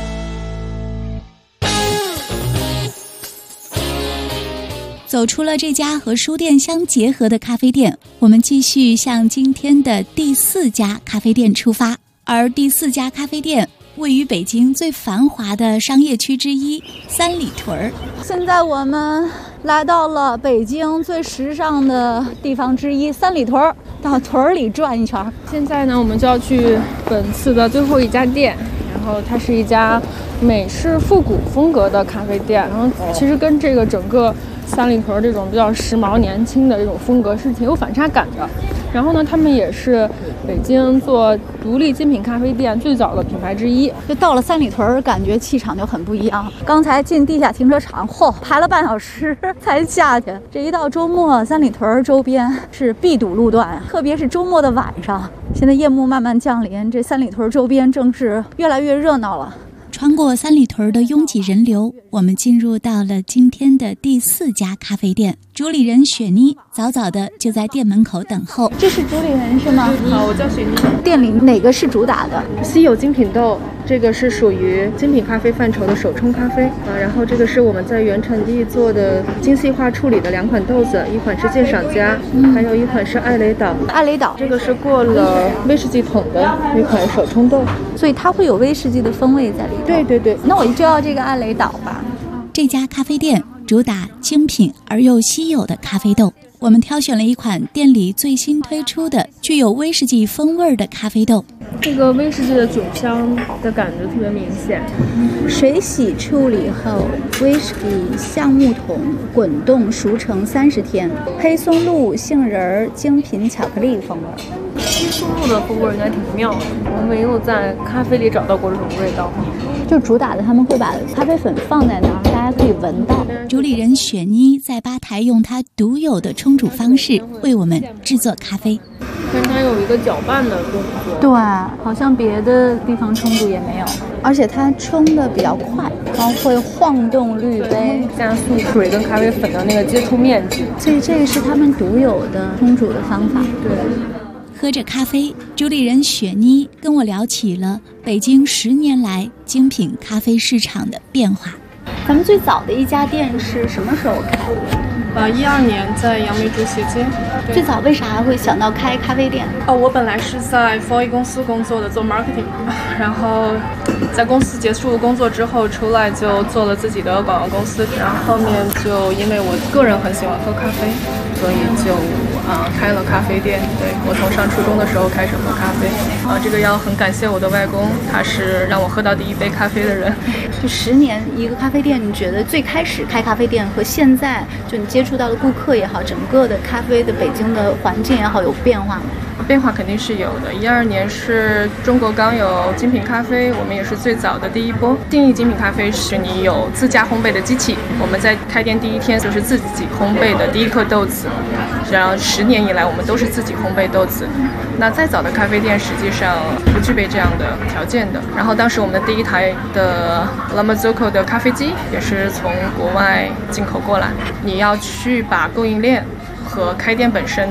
走出了这家和书店相结合的咖啡店，我们继续向今天的第4家咖啡店出发。而第4家咖啡店位于北京最繁华的商业区之一三里屯。 现在我们来到了北京最时尚的地方之一三里屯，到屯里转一圈。 现在呢，我们就要去本次的最后一家店，然后它是一家美式复古风格的咖啡店，然后其实跟这个整个三里屯这种比较时髦年轻的这种风格是挺有反差感的。然后呢，他们也是北京做独立精品咖啡店最早的品牌之一。 就到了三里屯，感觉气场就很不一样。刚才进地下停车场，排了半小时才下去。这一到周末，三里屯周边是必堵路段，特别是周末的晚上。现在夜幕慢慢降临，这三里屯周边正是越来越热闹了。 穿过三里屯的拥挤人流，我们进入到了今天的第4家咖啡店。主理人雪妮早早的就在店门口等候。 这是主理人是吗？ 好，我叫雪妮。 店里哪个是主打的？ 稀有精品豆，这个是属于精品咖啡范畴的手冲咖啡啊。然后这个是我们在原产地做的精细化处理的2款豆子，一款是鉴赏家，还有一款是艾雷岛。 艾雷岛这个是过了威士忌桶的一款手冲豆， 所以它会有威士忌的风味在里头。 对对对， 那我就要这个艾雷岛吧。 这家咖啡店主打精品而又稀有的咖啡豆，我们挑选了一款店里最新推出的具有威士忌风味的咖啡豆。 这个威士忌的酒香的感觉特别明显。 水洗处理后，威士忌橡木桶滚动熟成30天，黑松露、杏仁、精品巧克力风味。 黑松露的风味应该挺妙的，我没有在咖啡里找到过这种味道。 就主打的，他们会把咖啡粉放在那儿，大家可以闻到。 主理人雪妮在吧台用她独有的冲煮方式为我们制作咖啡。 但它有一个搅拌的动作， 对，好像别的地方冲煮也没有，而且它冲的比较快，然后会晃动滤杯， 加速水跟咖啡粉的那个接触面积， 所以这个是他们独有的冲煮的方法。 对。 喝着咖啡，主理人雪妮跟我聊起了北京10年来精品咖啡市场的变化。 咱们最早的一家店是什么时候开的 ？12年在杨梅竹斜街。 最早为啥会想到开咖啡店？ 我本来是在 4A 公司工作的，做 marketing， 然后在公司结束工作之后出来就做了自己的广告公司，然后后面就因为我个人很喜欢喝咖啡，所以就开了咖啡店。对，我从上初中的时候开始喝咖啡这个要很感谢我的外公，他是让我喝到第一杯咖啡的人。 就10年一个咖啡店，你觉得最开始开咖啡店和现在就你接触到的顾客也好，整个的咖啡的北京的环境也好，有变化吗？ 变化肯定是有的。12年是中国刚有精品咖啡，我们也是最早的第一波。定义精品咖啡是你有自家烘焙的机器，我们在开店第1天就是自己烘焙的第1颗豆子，然后10年以来我们都是自己烘焙豆子。那再早的咖啡店实际上不具备这样的条件的。然后当时我们的第1台的 Lamazoco 的咖啡机也是从国外进口过来，你要去把供应链和开店本身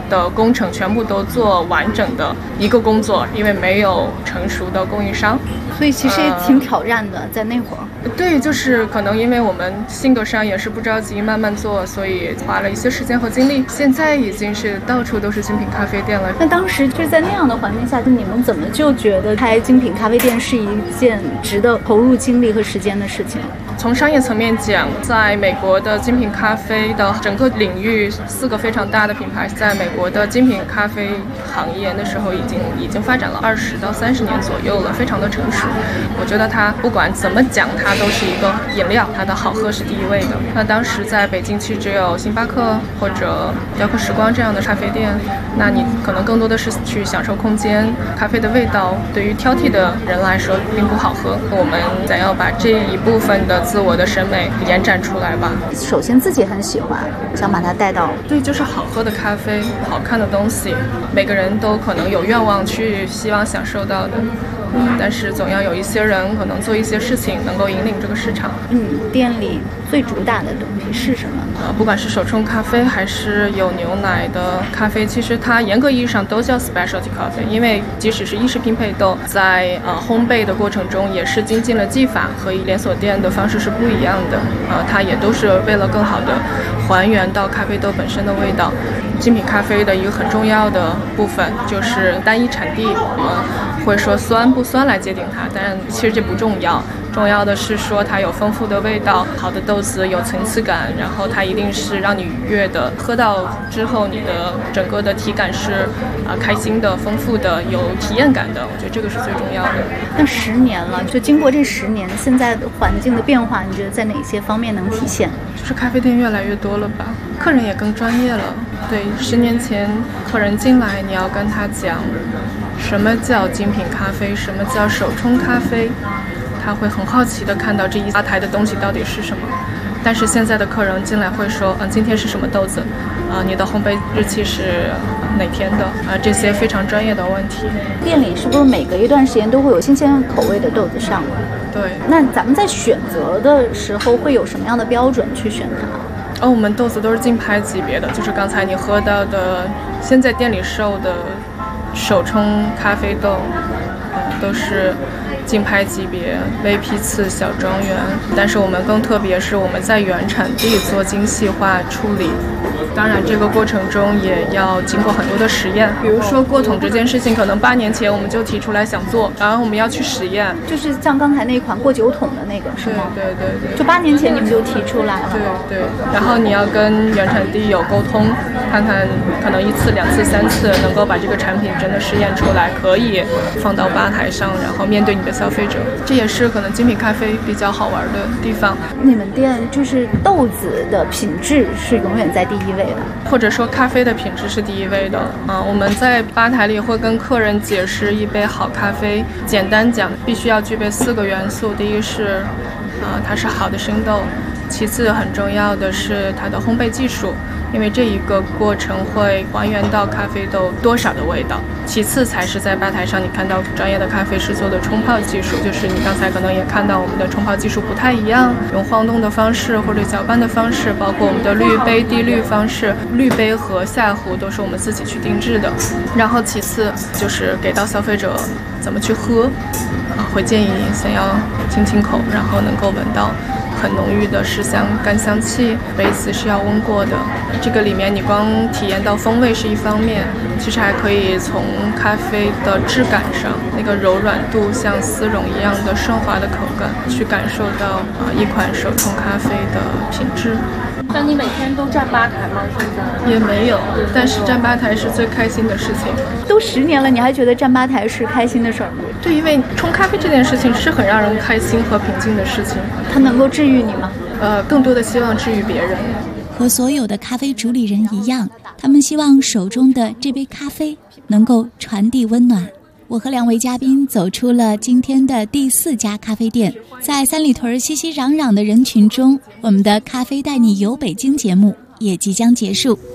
的工程全部都做完整的一个工作，因为没有成熟的供应商， 所以其实也挺挑战的，在那会儿。 对，就是可能因为我们性格上也是不着急，慢慢做，所以花了一些时间和精力。现在已经是到处都是精品咖啡店了。 那当时就是在那样的环境下，你们怎么就觉得开精品咖啡店是一件值得投入精力和时间的事情？ 从商业层面讲，在美国的精品咖啡的整个领域，4个非常大的品牌在美国的精品咖啡行业那时候已经发展了20到30年左右了，非常的成熟。我觉得它不管怎么讲，它都是一个饮料，它的好喝是第一位的。那当时在北京其实只有星巴克或者雕刻时光这样的咖啡店，那你可能更多的是去享受空间，咖啡的味道对于挑剔的人来说并不好喝。我们想要把这一部分的自我的审美延展出来吧。 首先自己很喜欢，想把它带到， 对，就是好喝的咖啡，好看的东西，每个人都可能有愿望去希望享受到的。但是总要有一些人可能做一些事情能够引领这个市场。 店里最主打的东西是什么？ 不管是手冲咖啡还是有牛奶的咖啡，其实它严格意义上都叫 specialty coffee， 因为即使是意式拼配豆，在烘焙的过程中也是精进了技法，和连锁店的方式是不一样的。它也都是为了更好的还原到咖啡豆本身的味道。精品咖啡的一个很重要的部分就是单一产地，会说酸不酸来界定它，但其实这不重要。重要的是说它有丰富的味道，好的豆子有层次感，然后它一定是让你愉悦的，喝到之后你的整个的体感是开心的、丰富的、有体验感的。我觉得这个是最重要的。 那10年了，就经过这10年，现在的环境的变化，你觉得在哪些方面能体现？ 就是咖啡店越来越多了吧，客人也更专业了。对，10年前客人进来，你要跟他讲什么叫精品咖啡，什么叫手冲咖啡，他会很好奇的看到这一吧台的东西到底是什么。但是现在的客人进来会说，今天是什么豆子，你的烘焙日期是哪天的，这些非常专业的问题。 店里是不是每隔一段时间都会有新鲜口味的豆子上？ 对。 那咱们在选择的时候会有什么样的标准去选它？ 我们豆子都是竞拍级别的，就是刚才你喝到的，现在店里售的手冲咖啡豆，都是竞拍级别，微批次小庄园。但是我们更特别是我们在原产地做精细化处理。当然这个过程中也要经过很多的实验，比如说过桶这件事情可能8年前我们就提出来想做，然后我们要去实验， 就是像刚才那款过酒桶的那个是吗？ 对， 就8年前你们就提出来了。 对，然后你要跟原产地有沟通，看看可能1次、2次、3次能够把这个产品真的试验出来，可以放到吧台上，然后面对你的消费者。这也是可能精品咖啡比较好玩的地方。 你们店就是豆子的品质是永远在第一位的， 或者说咖啡的品质是第一位的。我们在吧台里会跟客人解释一杯好咖啡，简单讲必须要具备4个元素。第一是它是好的生豆，其次很重要的是它的烘焙技术，因为这一个过程会还原到咖啡豆多少的味道。其次才是在吧台上你看到专业的咖啡师做的冲泡技术，就是你刚才可能也看到我们的冲泡技术不太一样，用晃动的方式或者搅拌的方式，包括我们的滤杯滴滤方式，滤杯和下壶都是我们自己去定制的。然后其次就是给到消费者怎么去喝，会建议先要清口，然后能够闻到很浓郁的湿香干香气，杯子是要温过的。这个里面你光体验到风味是一方面，其实还可以从咖啡的质感上，那个柔软度像丝绒一样的顺滑的口感，去感受到一款手冲咖啡的品质。 那你每天都站吧台吗？现在也没有，但是站吧台是最开心的事情。 都10年了，你还觉得站吧台是开心的事儿吗？ 对，因为冲咖啡这件事情是很让人开心和平静的事情。 它能够治愈你吗？ 更多的希望治愈别人。 和所有的咖啡主理人一样，他们希望手中的这杯咖啡能够传递温暖。我和2位嘉宾走出了今天的第4家咖啡店，在三里屯熙熙攘攘的人群中，我们的咖啡带你游北京节目也即将结束。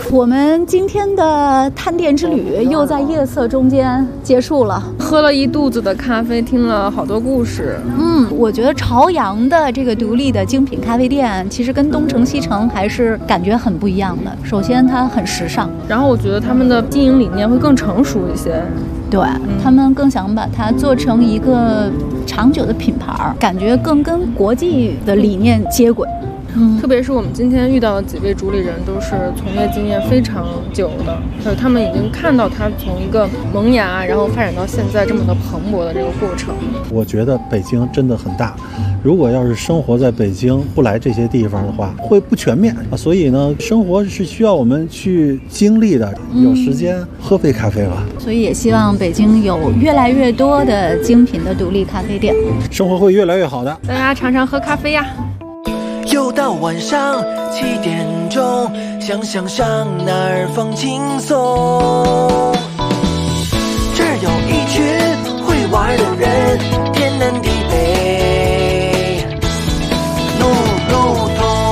我们今天的探店之旅又在夜色中间结束了， 喝了一肚子的咖啡，听了好多故事。 我觉得朝阳的这个独立的精品咖啡店，其实跟东城西城还是感觉很不一样的。首先它很时尚， 然后我觉得他们的经营理念会更成熟一些。 对，他们更想把它做成一个长久的品牌，感觉更跟国际的理念接轨。 特别是我们今天遇到的几位主理人都是从业经验非常久的，他们已经看到它从一个萌芽，然后发展到现在这么的蓬勃的这个过程。 我觉得北京真的很大，如果要是生活在北京不来这些地方的话，会不全面啊。所以呢，生活是需要我们去经历的，有时间喝杯咖啡吧。 所以也希望北京有越来越多的精品的独立咖啡店， 生活会越来越好的。 大家常常喝咖啡呀。 又到晚上7点钟，想想上哪儿放轻松。这儿有一群会玩的人，天南地北路路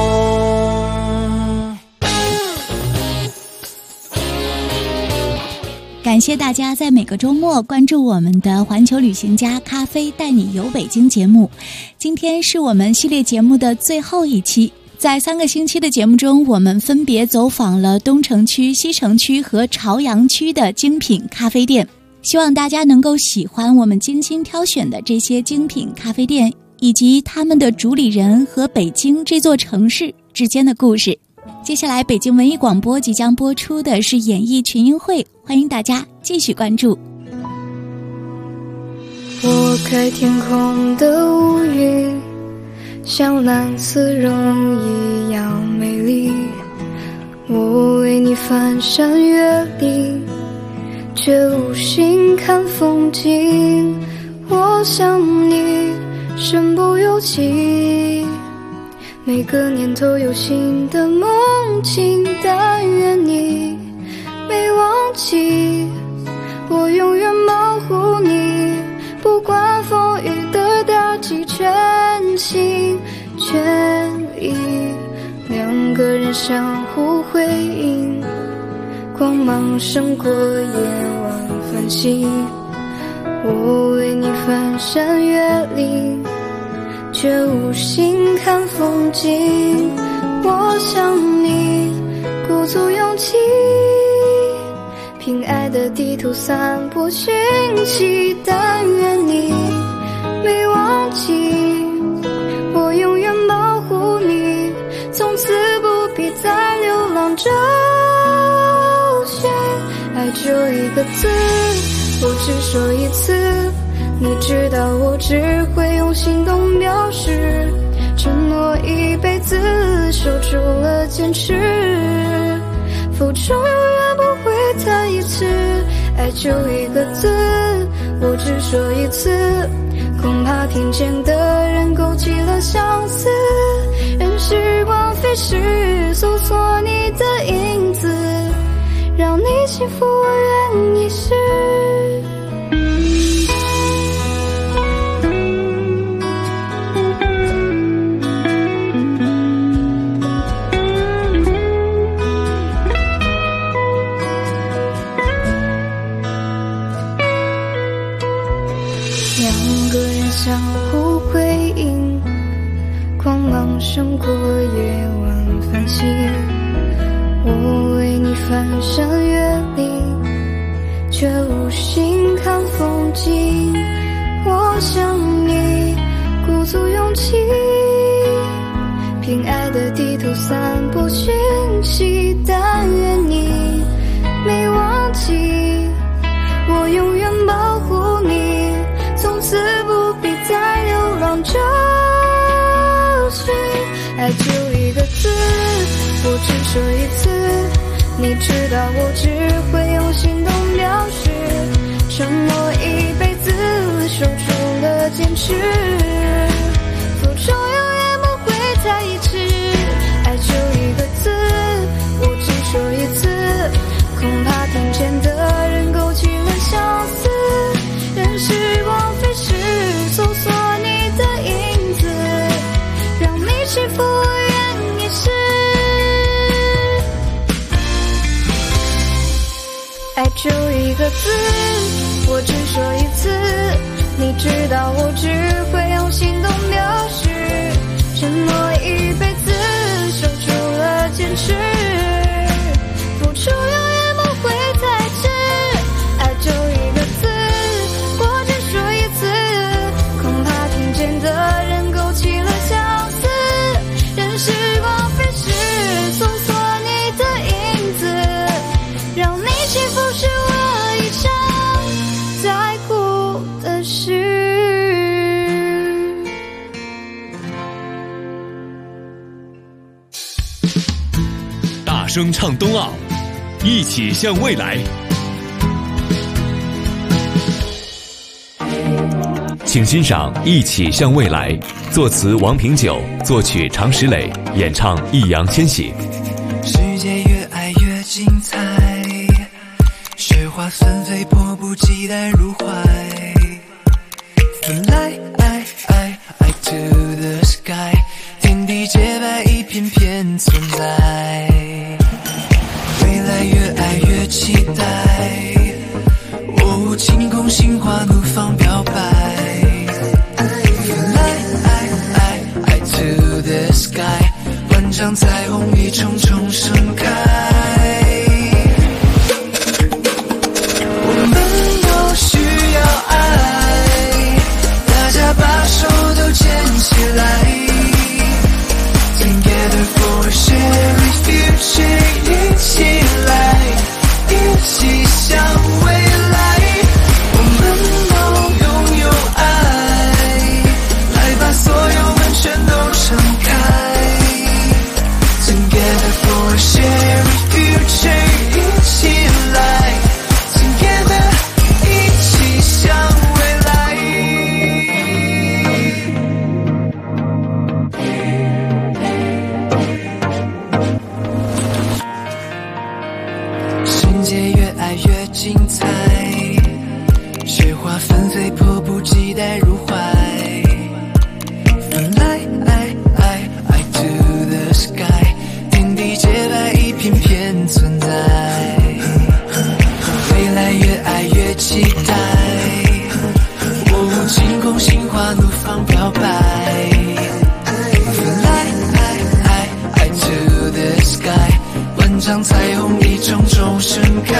通。 感谢大家在每个周末关注我们的环球旅行家咖啡带你游北京节目。今天是我们系列节目的最后一期，在3个星期的节目中，我们分别走访了东城区、西城区和朝阳区的精品咖啡店。希望大家能够喜欢我们精心挑选的这些精品咖啡店，以及他们的主理人和北京这座城市之间的故事。接下来北京文艺广播即将播出的是演艺群英会，欢迎大家继续关注。 拨开天空的乌云，像蓝丝绒一样美丽，我为你翻山越岭，却无心看风景。我想你身不由己，每个年头有新的梦境，但愿你没忘记，我永远保护你，不管风雨的打击，全心全意，两个人相互辉映，光芒胜过夜晚繁星。我为你翻山越岭，却无心看风景。我想你鼓足勇气，凭爱的地图散播讯息，但愿你没忘记，我永远保护你，从此不必再流浪找寻。爱就一个字，我只说一次，你知道我只会用行动表示，承诺一辈子，守住了坚持，付出永远不会再一次。爱就一个字，我只说一次，恐怕听见的人勾起了相思，任时光飞逝，搜索你的影子，让你幸福我愿一世。两个人相互辉映，光芒胜过夜晚繁星。我为你翻山越岭，却无心看风景。我想你鼓足勇气，凭爱的地图散播讯息，但愿你没忘记，我永远保护你，从此不必再流浪找寻。爱就一个字，我只说一次，你知道我只会用行动表示，承诺一辈子，守住了坚持，付出永远不会再一次。爱就一个字，我只说一次，恐怕听见的人勾起了相思，任时光飞逝，搜索你的影子，让你幸福我愿一世。 就一个字，我只说一次，你知道我只会用行动表示，承诺一辈子，守住了坚持，付出永远不会再迟，爱就一个字，我只说一次，恐怕听见的人勾起了相思，任时光飞逝，搜索你的影子，让你幸福是我一场在乎的事。 大声唱冬奥，一起向未来。请欣赏《一起向未来》，作词王平久，作曲常石磊，演唱易烊千玺。 世界越爱越精彩，雪花纷飞，迫不及待入怀。Fly to the sky， 天地洁白，一片片存在。未来越爱越期待，哦，晴空心花怒放表白。Fly to the sky， 万丈彩虹一重重盛开。我们都需要爱，大家把手都牵起来。Together for a shared future， 一起来，一起向未来。我们都拥有爱，来把所有门全都敞开。Together for a shared future， 一起来 Together， 一起向未来。世界越爱越精彩，雪花纷飞，迫不及待入怀。Fly to the sky， 天地洁白，一片片存在。未来越爱越期待，哦，晴空心花怒放表白。Fly to the sky， 万丈彩虹一重重盛开。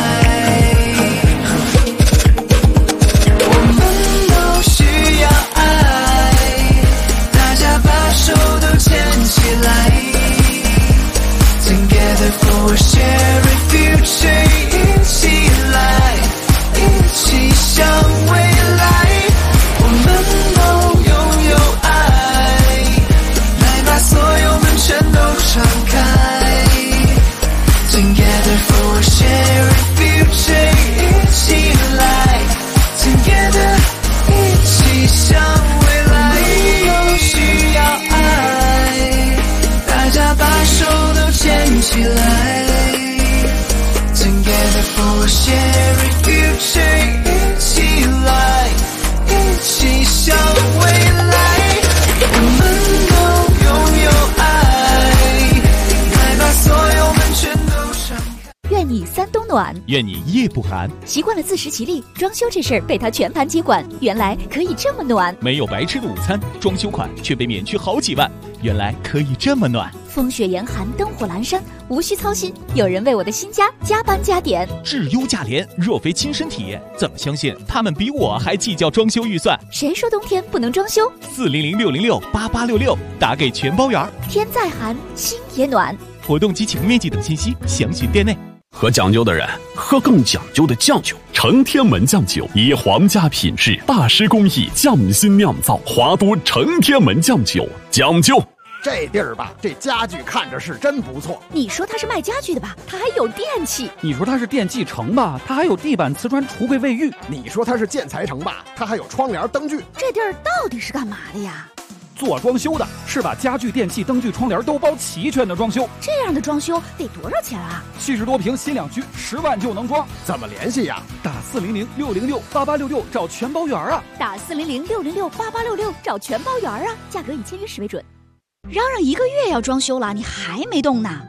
我们都需要爱，大家把手都牵起来。Together for a shared future， 一起来，一起向未来。我们都拥有爱，来把所有门全都敞开。Together for a shared future， 一起来 Together， 一起向未来。都需要爱，大家把手都牵起来。Together for a shared future， 一起来，一起向未来。我们都拥有爱，来把所有门全都敞开。 愿你三冬暖， 愿你夜不寒。 习惯了自食其力，装修这事儿被他全盘接管，原来可以这么暖。 没有白吃的午餐，装修款却被免去好几万，原来可以这么暖。 风雪严寒，灯火阑珊，无需操心，有人为我的新家加班加点。 质优价廉，若非亲身体验，怎么相信他们比我还计较装修预算？ 谁说冬天不能装修 ？400-606-8866，打给全包圆。 天再寒，心也暖。 活动及请面积等信息详询店内。 喝讲究的人喝更讲究的酱酒，承天门酱酒以皇家品质、大师工艺匠心酿造，华都承天门酱酒讲究。 这地儿吧，这家具看着是真不错。 你说它是卖家具的吧，它还有电器。 你说它是电器城吧，它还有地板、瓷砖、橱柜、卫浴。 你说它是建材城吧，它还有窗帘、灯具。 这地儿到底是干嘛的呀？ 做装修的，是把家具、电器、灯具、窗帘都包齐全的装修。 这样的装修得多少钱啊 ？70多平新两居，10万就能装。 怎么联系呀？ 打400-606-8866找全包圆啊！ 打400-606-8866找全包圆啊！价格以签约时为准。嚷嚷1个月要装修了，你还没动呢？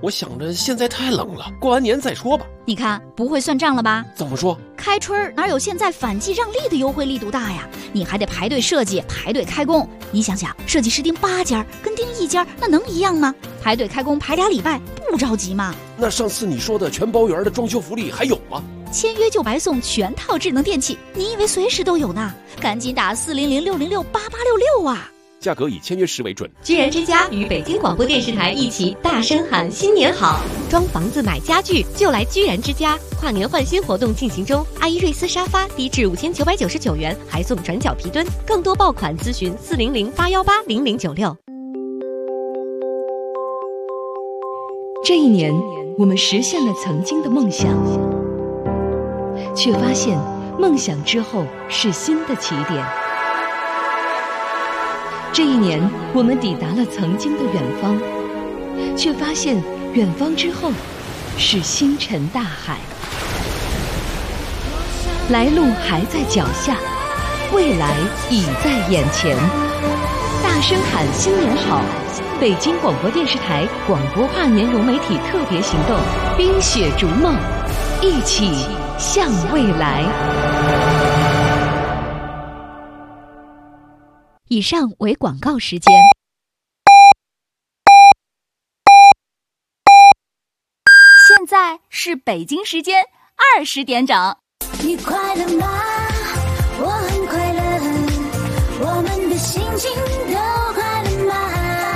我想着现在太冷了，过完年再说吧。 你看不会算账了吧？ 怎么说？ 开春哪有现在反季让利的优惠力度大呀？你还得排队设计，排队开工。你想想，设计师订8家跟订1家那能一样吗？排队开工排2礼拜，不着急吗？ 那上次你说的全包圆的装修福利还有吗？ 签约就白送全套智能电器，你以为随时都有呢？赶紧打400-606-8866啊！ 价格以签约时为准。 居然之家与北京广播电视台一起大声喊新年好！装房子买家具就来居然之家，跨年换新活动进行中，阿依瑞斯沙发低至5999元，还送转角皮墩。更多爆款咨询400-818-0096。 这一年，我们实现了曾经的梦想，却发现梦想之后是新的起点。这一年，我们抵达了曾经的远方，却发现远方之后是星辰大海。来路还在脚下，未来已在眼前。大声喊新年好！北京广播电视台广播跨年融媒体特别行动，冰雪逐梦，一起向未来。 以上为广告时间。现在是北京时间20点整。 你快乐吗？我很快乐，我们的心情都快乐吗？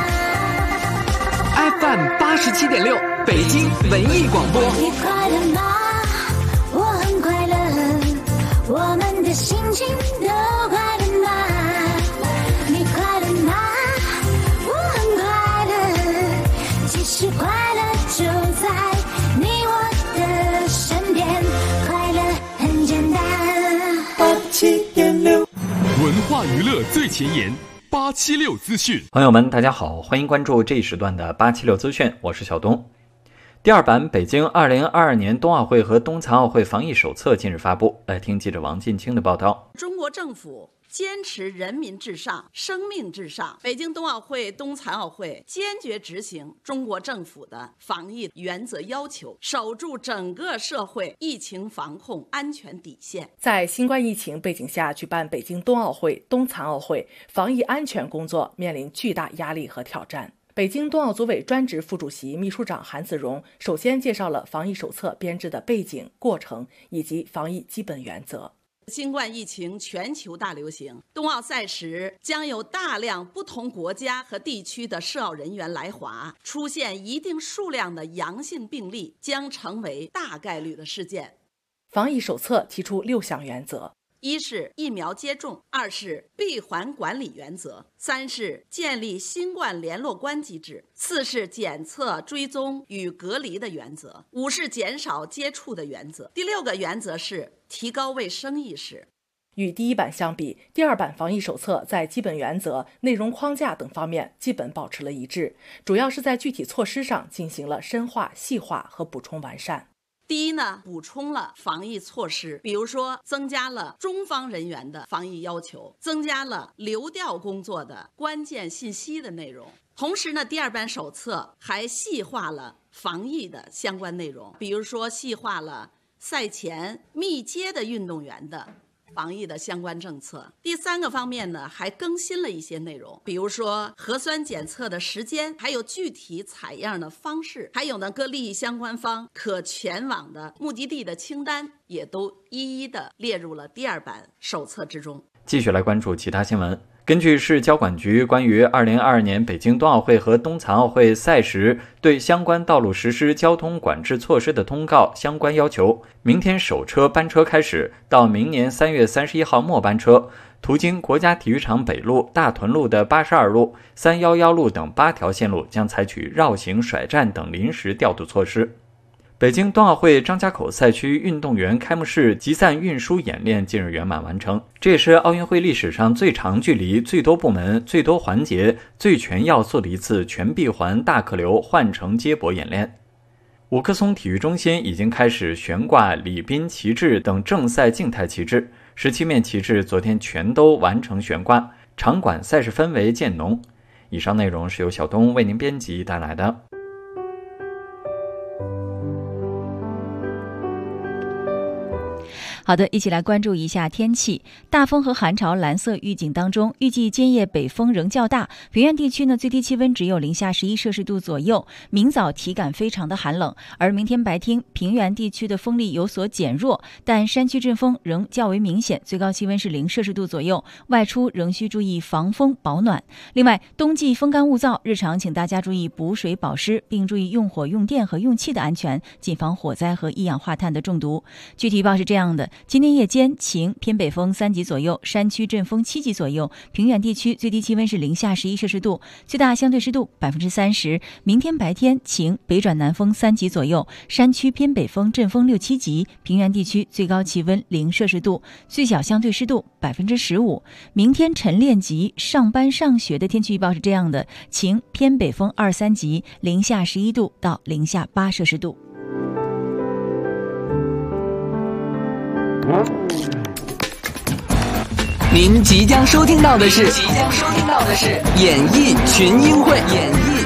FM 87.6，北京文艺广播。 你快乐吗？我很快乐，我们的心情都快乐吗？你快乐吗？我很快乐，其实快乐就在你我的身边，快乐很简单。87.6， 文化娱乐最前沿，876资讯。 朋友们，大家好，欢迎关注这一时段的876资讯，我是小东。第2版北京2022年冬奥会和冬残奥会防疫手册近日发布，来听记者王进清的报道。 中国政府坚持人民至上、生命至上，北京冬奥会、冬残奥会坚决执行中国政府的防疫原则要求，守住整个社会疫情防控安全底线。 在新冠疫情背景下举办北京冬奥会、冬残奥会，防疫安全工作面临巨大压力和挑战。北京冬奥组委专职副主席、秘书长韩子荣首先介绍了防疫手册编制的背景、过程以及防疫基本原则。 新冠疫情全球大流行，冬奥赛时将有大量不同国家和地区的涉奥人员来华，出现一定数量的阳性病例将成为大概率的事件。 防疫手册提出6项原则： 一是疫苗接种，2是闭环管理原则，3是建立新冠联络官机制，4是检测追踪与隔离的原则，5是减少接触的原则。第6个原则是提高卫生意识。 与第1版相比，第2版防疫手册在基本原则、内容框架等方面基本保持了一致，主要是在具体措施上进行了深化、细化和补充完善。 第一呢，补充了防疫措施，比如说增加了中方人员的防疫要求，增加了流调工作的关键信息的内容。同时呢，第2版手册还细化了防疫的相关内容，比如说细化了赛前密接的运动员的防疫的相关政策。第3个方面呢，还更新了一些内容，比如说核酸检测的时间，还有具体采样的方式，还有呢各利益相关方可前往的目的地的清单，也都一一的列入了第2版手册之中。 继续来关注其他新闻。根据市交管局关于2022年北京冬奥会和冬残奥会赛时对相关道路实施交通管制措施的通告相关要求，明天首车班车开始，到明年3月31号末班车，途经国家体育场北路、大屯路的82路、311路等8条线路将采取绕行、甩站等临时调度措施。北京冬奥会张家口赛区运动员开幕式集散运输演练近日圆满完成，这也是奥运会历史上最长距离、最多部门、最多环节、最全要素的一次全闭环大客流换乘接驳演练。五棵松体育中心已经开始悬挂礼宾旗帜等正赛静态旗帜，17面旗帜昨天全都完成悬挂，场馆赛事氛围渐浓。以上内容是由小东为您编辑带来的。 好的，一起来关注一下天气。大风和寒潮蓝色预警当中，预计今夜北风仍较大，平原地区呢最低气温只有零下11摄氏度左右，明早体感非常的寒冷。而明天白天，平原地区的风力有所减弱，但山区阵风仍较为明显，最高气温是0摄氏度左右，外出仍需注意防风保暖。另外，冬季风干物燥，日常请大家注意补水保湿，并注意用火用电和用气的安全，谨防火灾和一氧化碳的中毒。具体预报是这样的：今天夜间晴，偏北风3级左右，山区阵风7级左右，平原地区最低气温是零下11摄氏度，最大相对湿度30%。明天白天晴，北转南风3级左右，山区偏北风阵风6、7级，平原地区最高气温0摄氏度，最小相对湿度15%。明天晨练级上班上学的天气预报是这样的：晴，偏北风2、3级，零下11度到零下8摄氏度。 您即将收听到的是演艺群英会。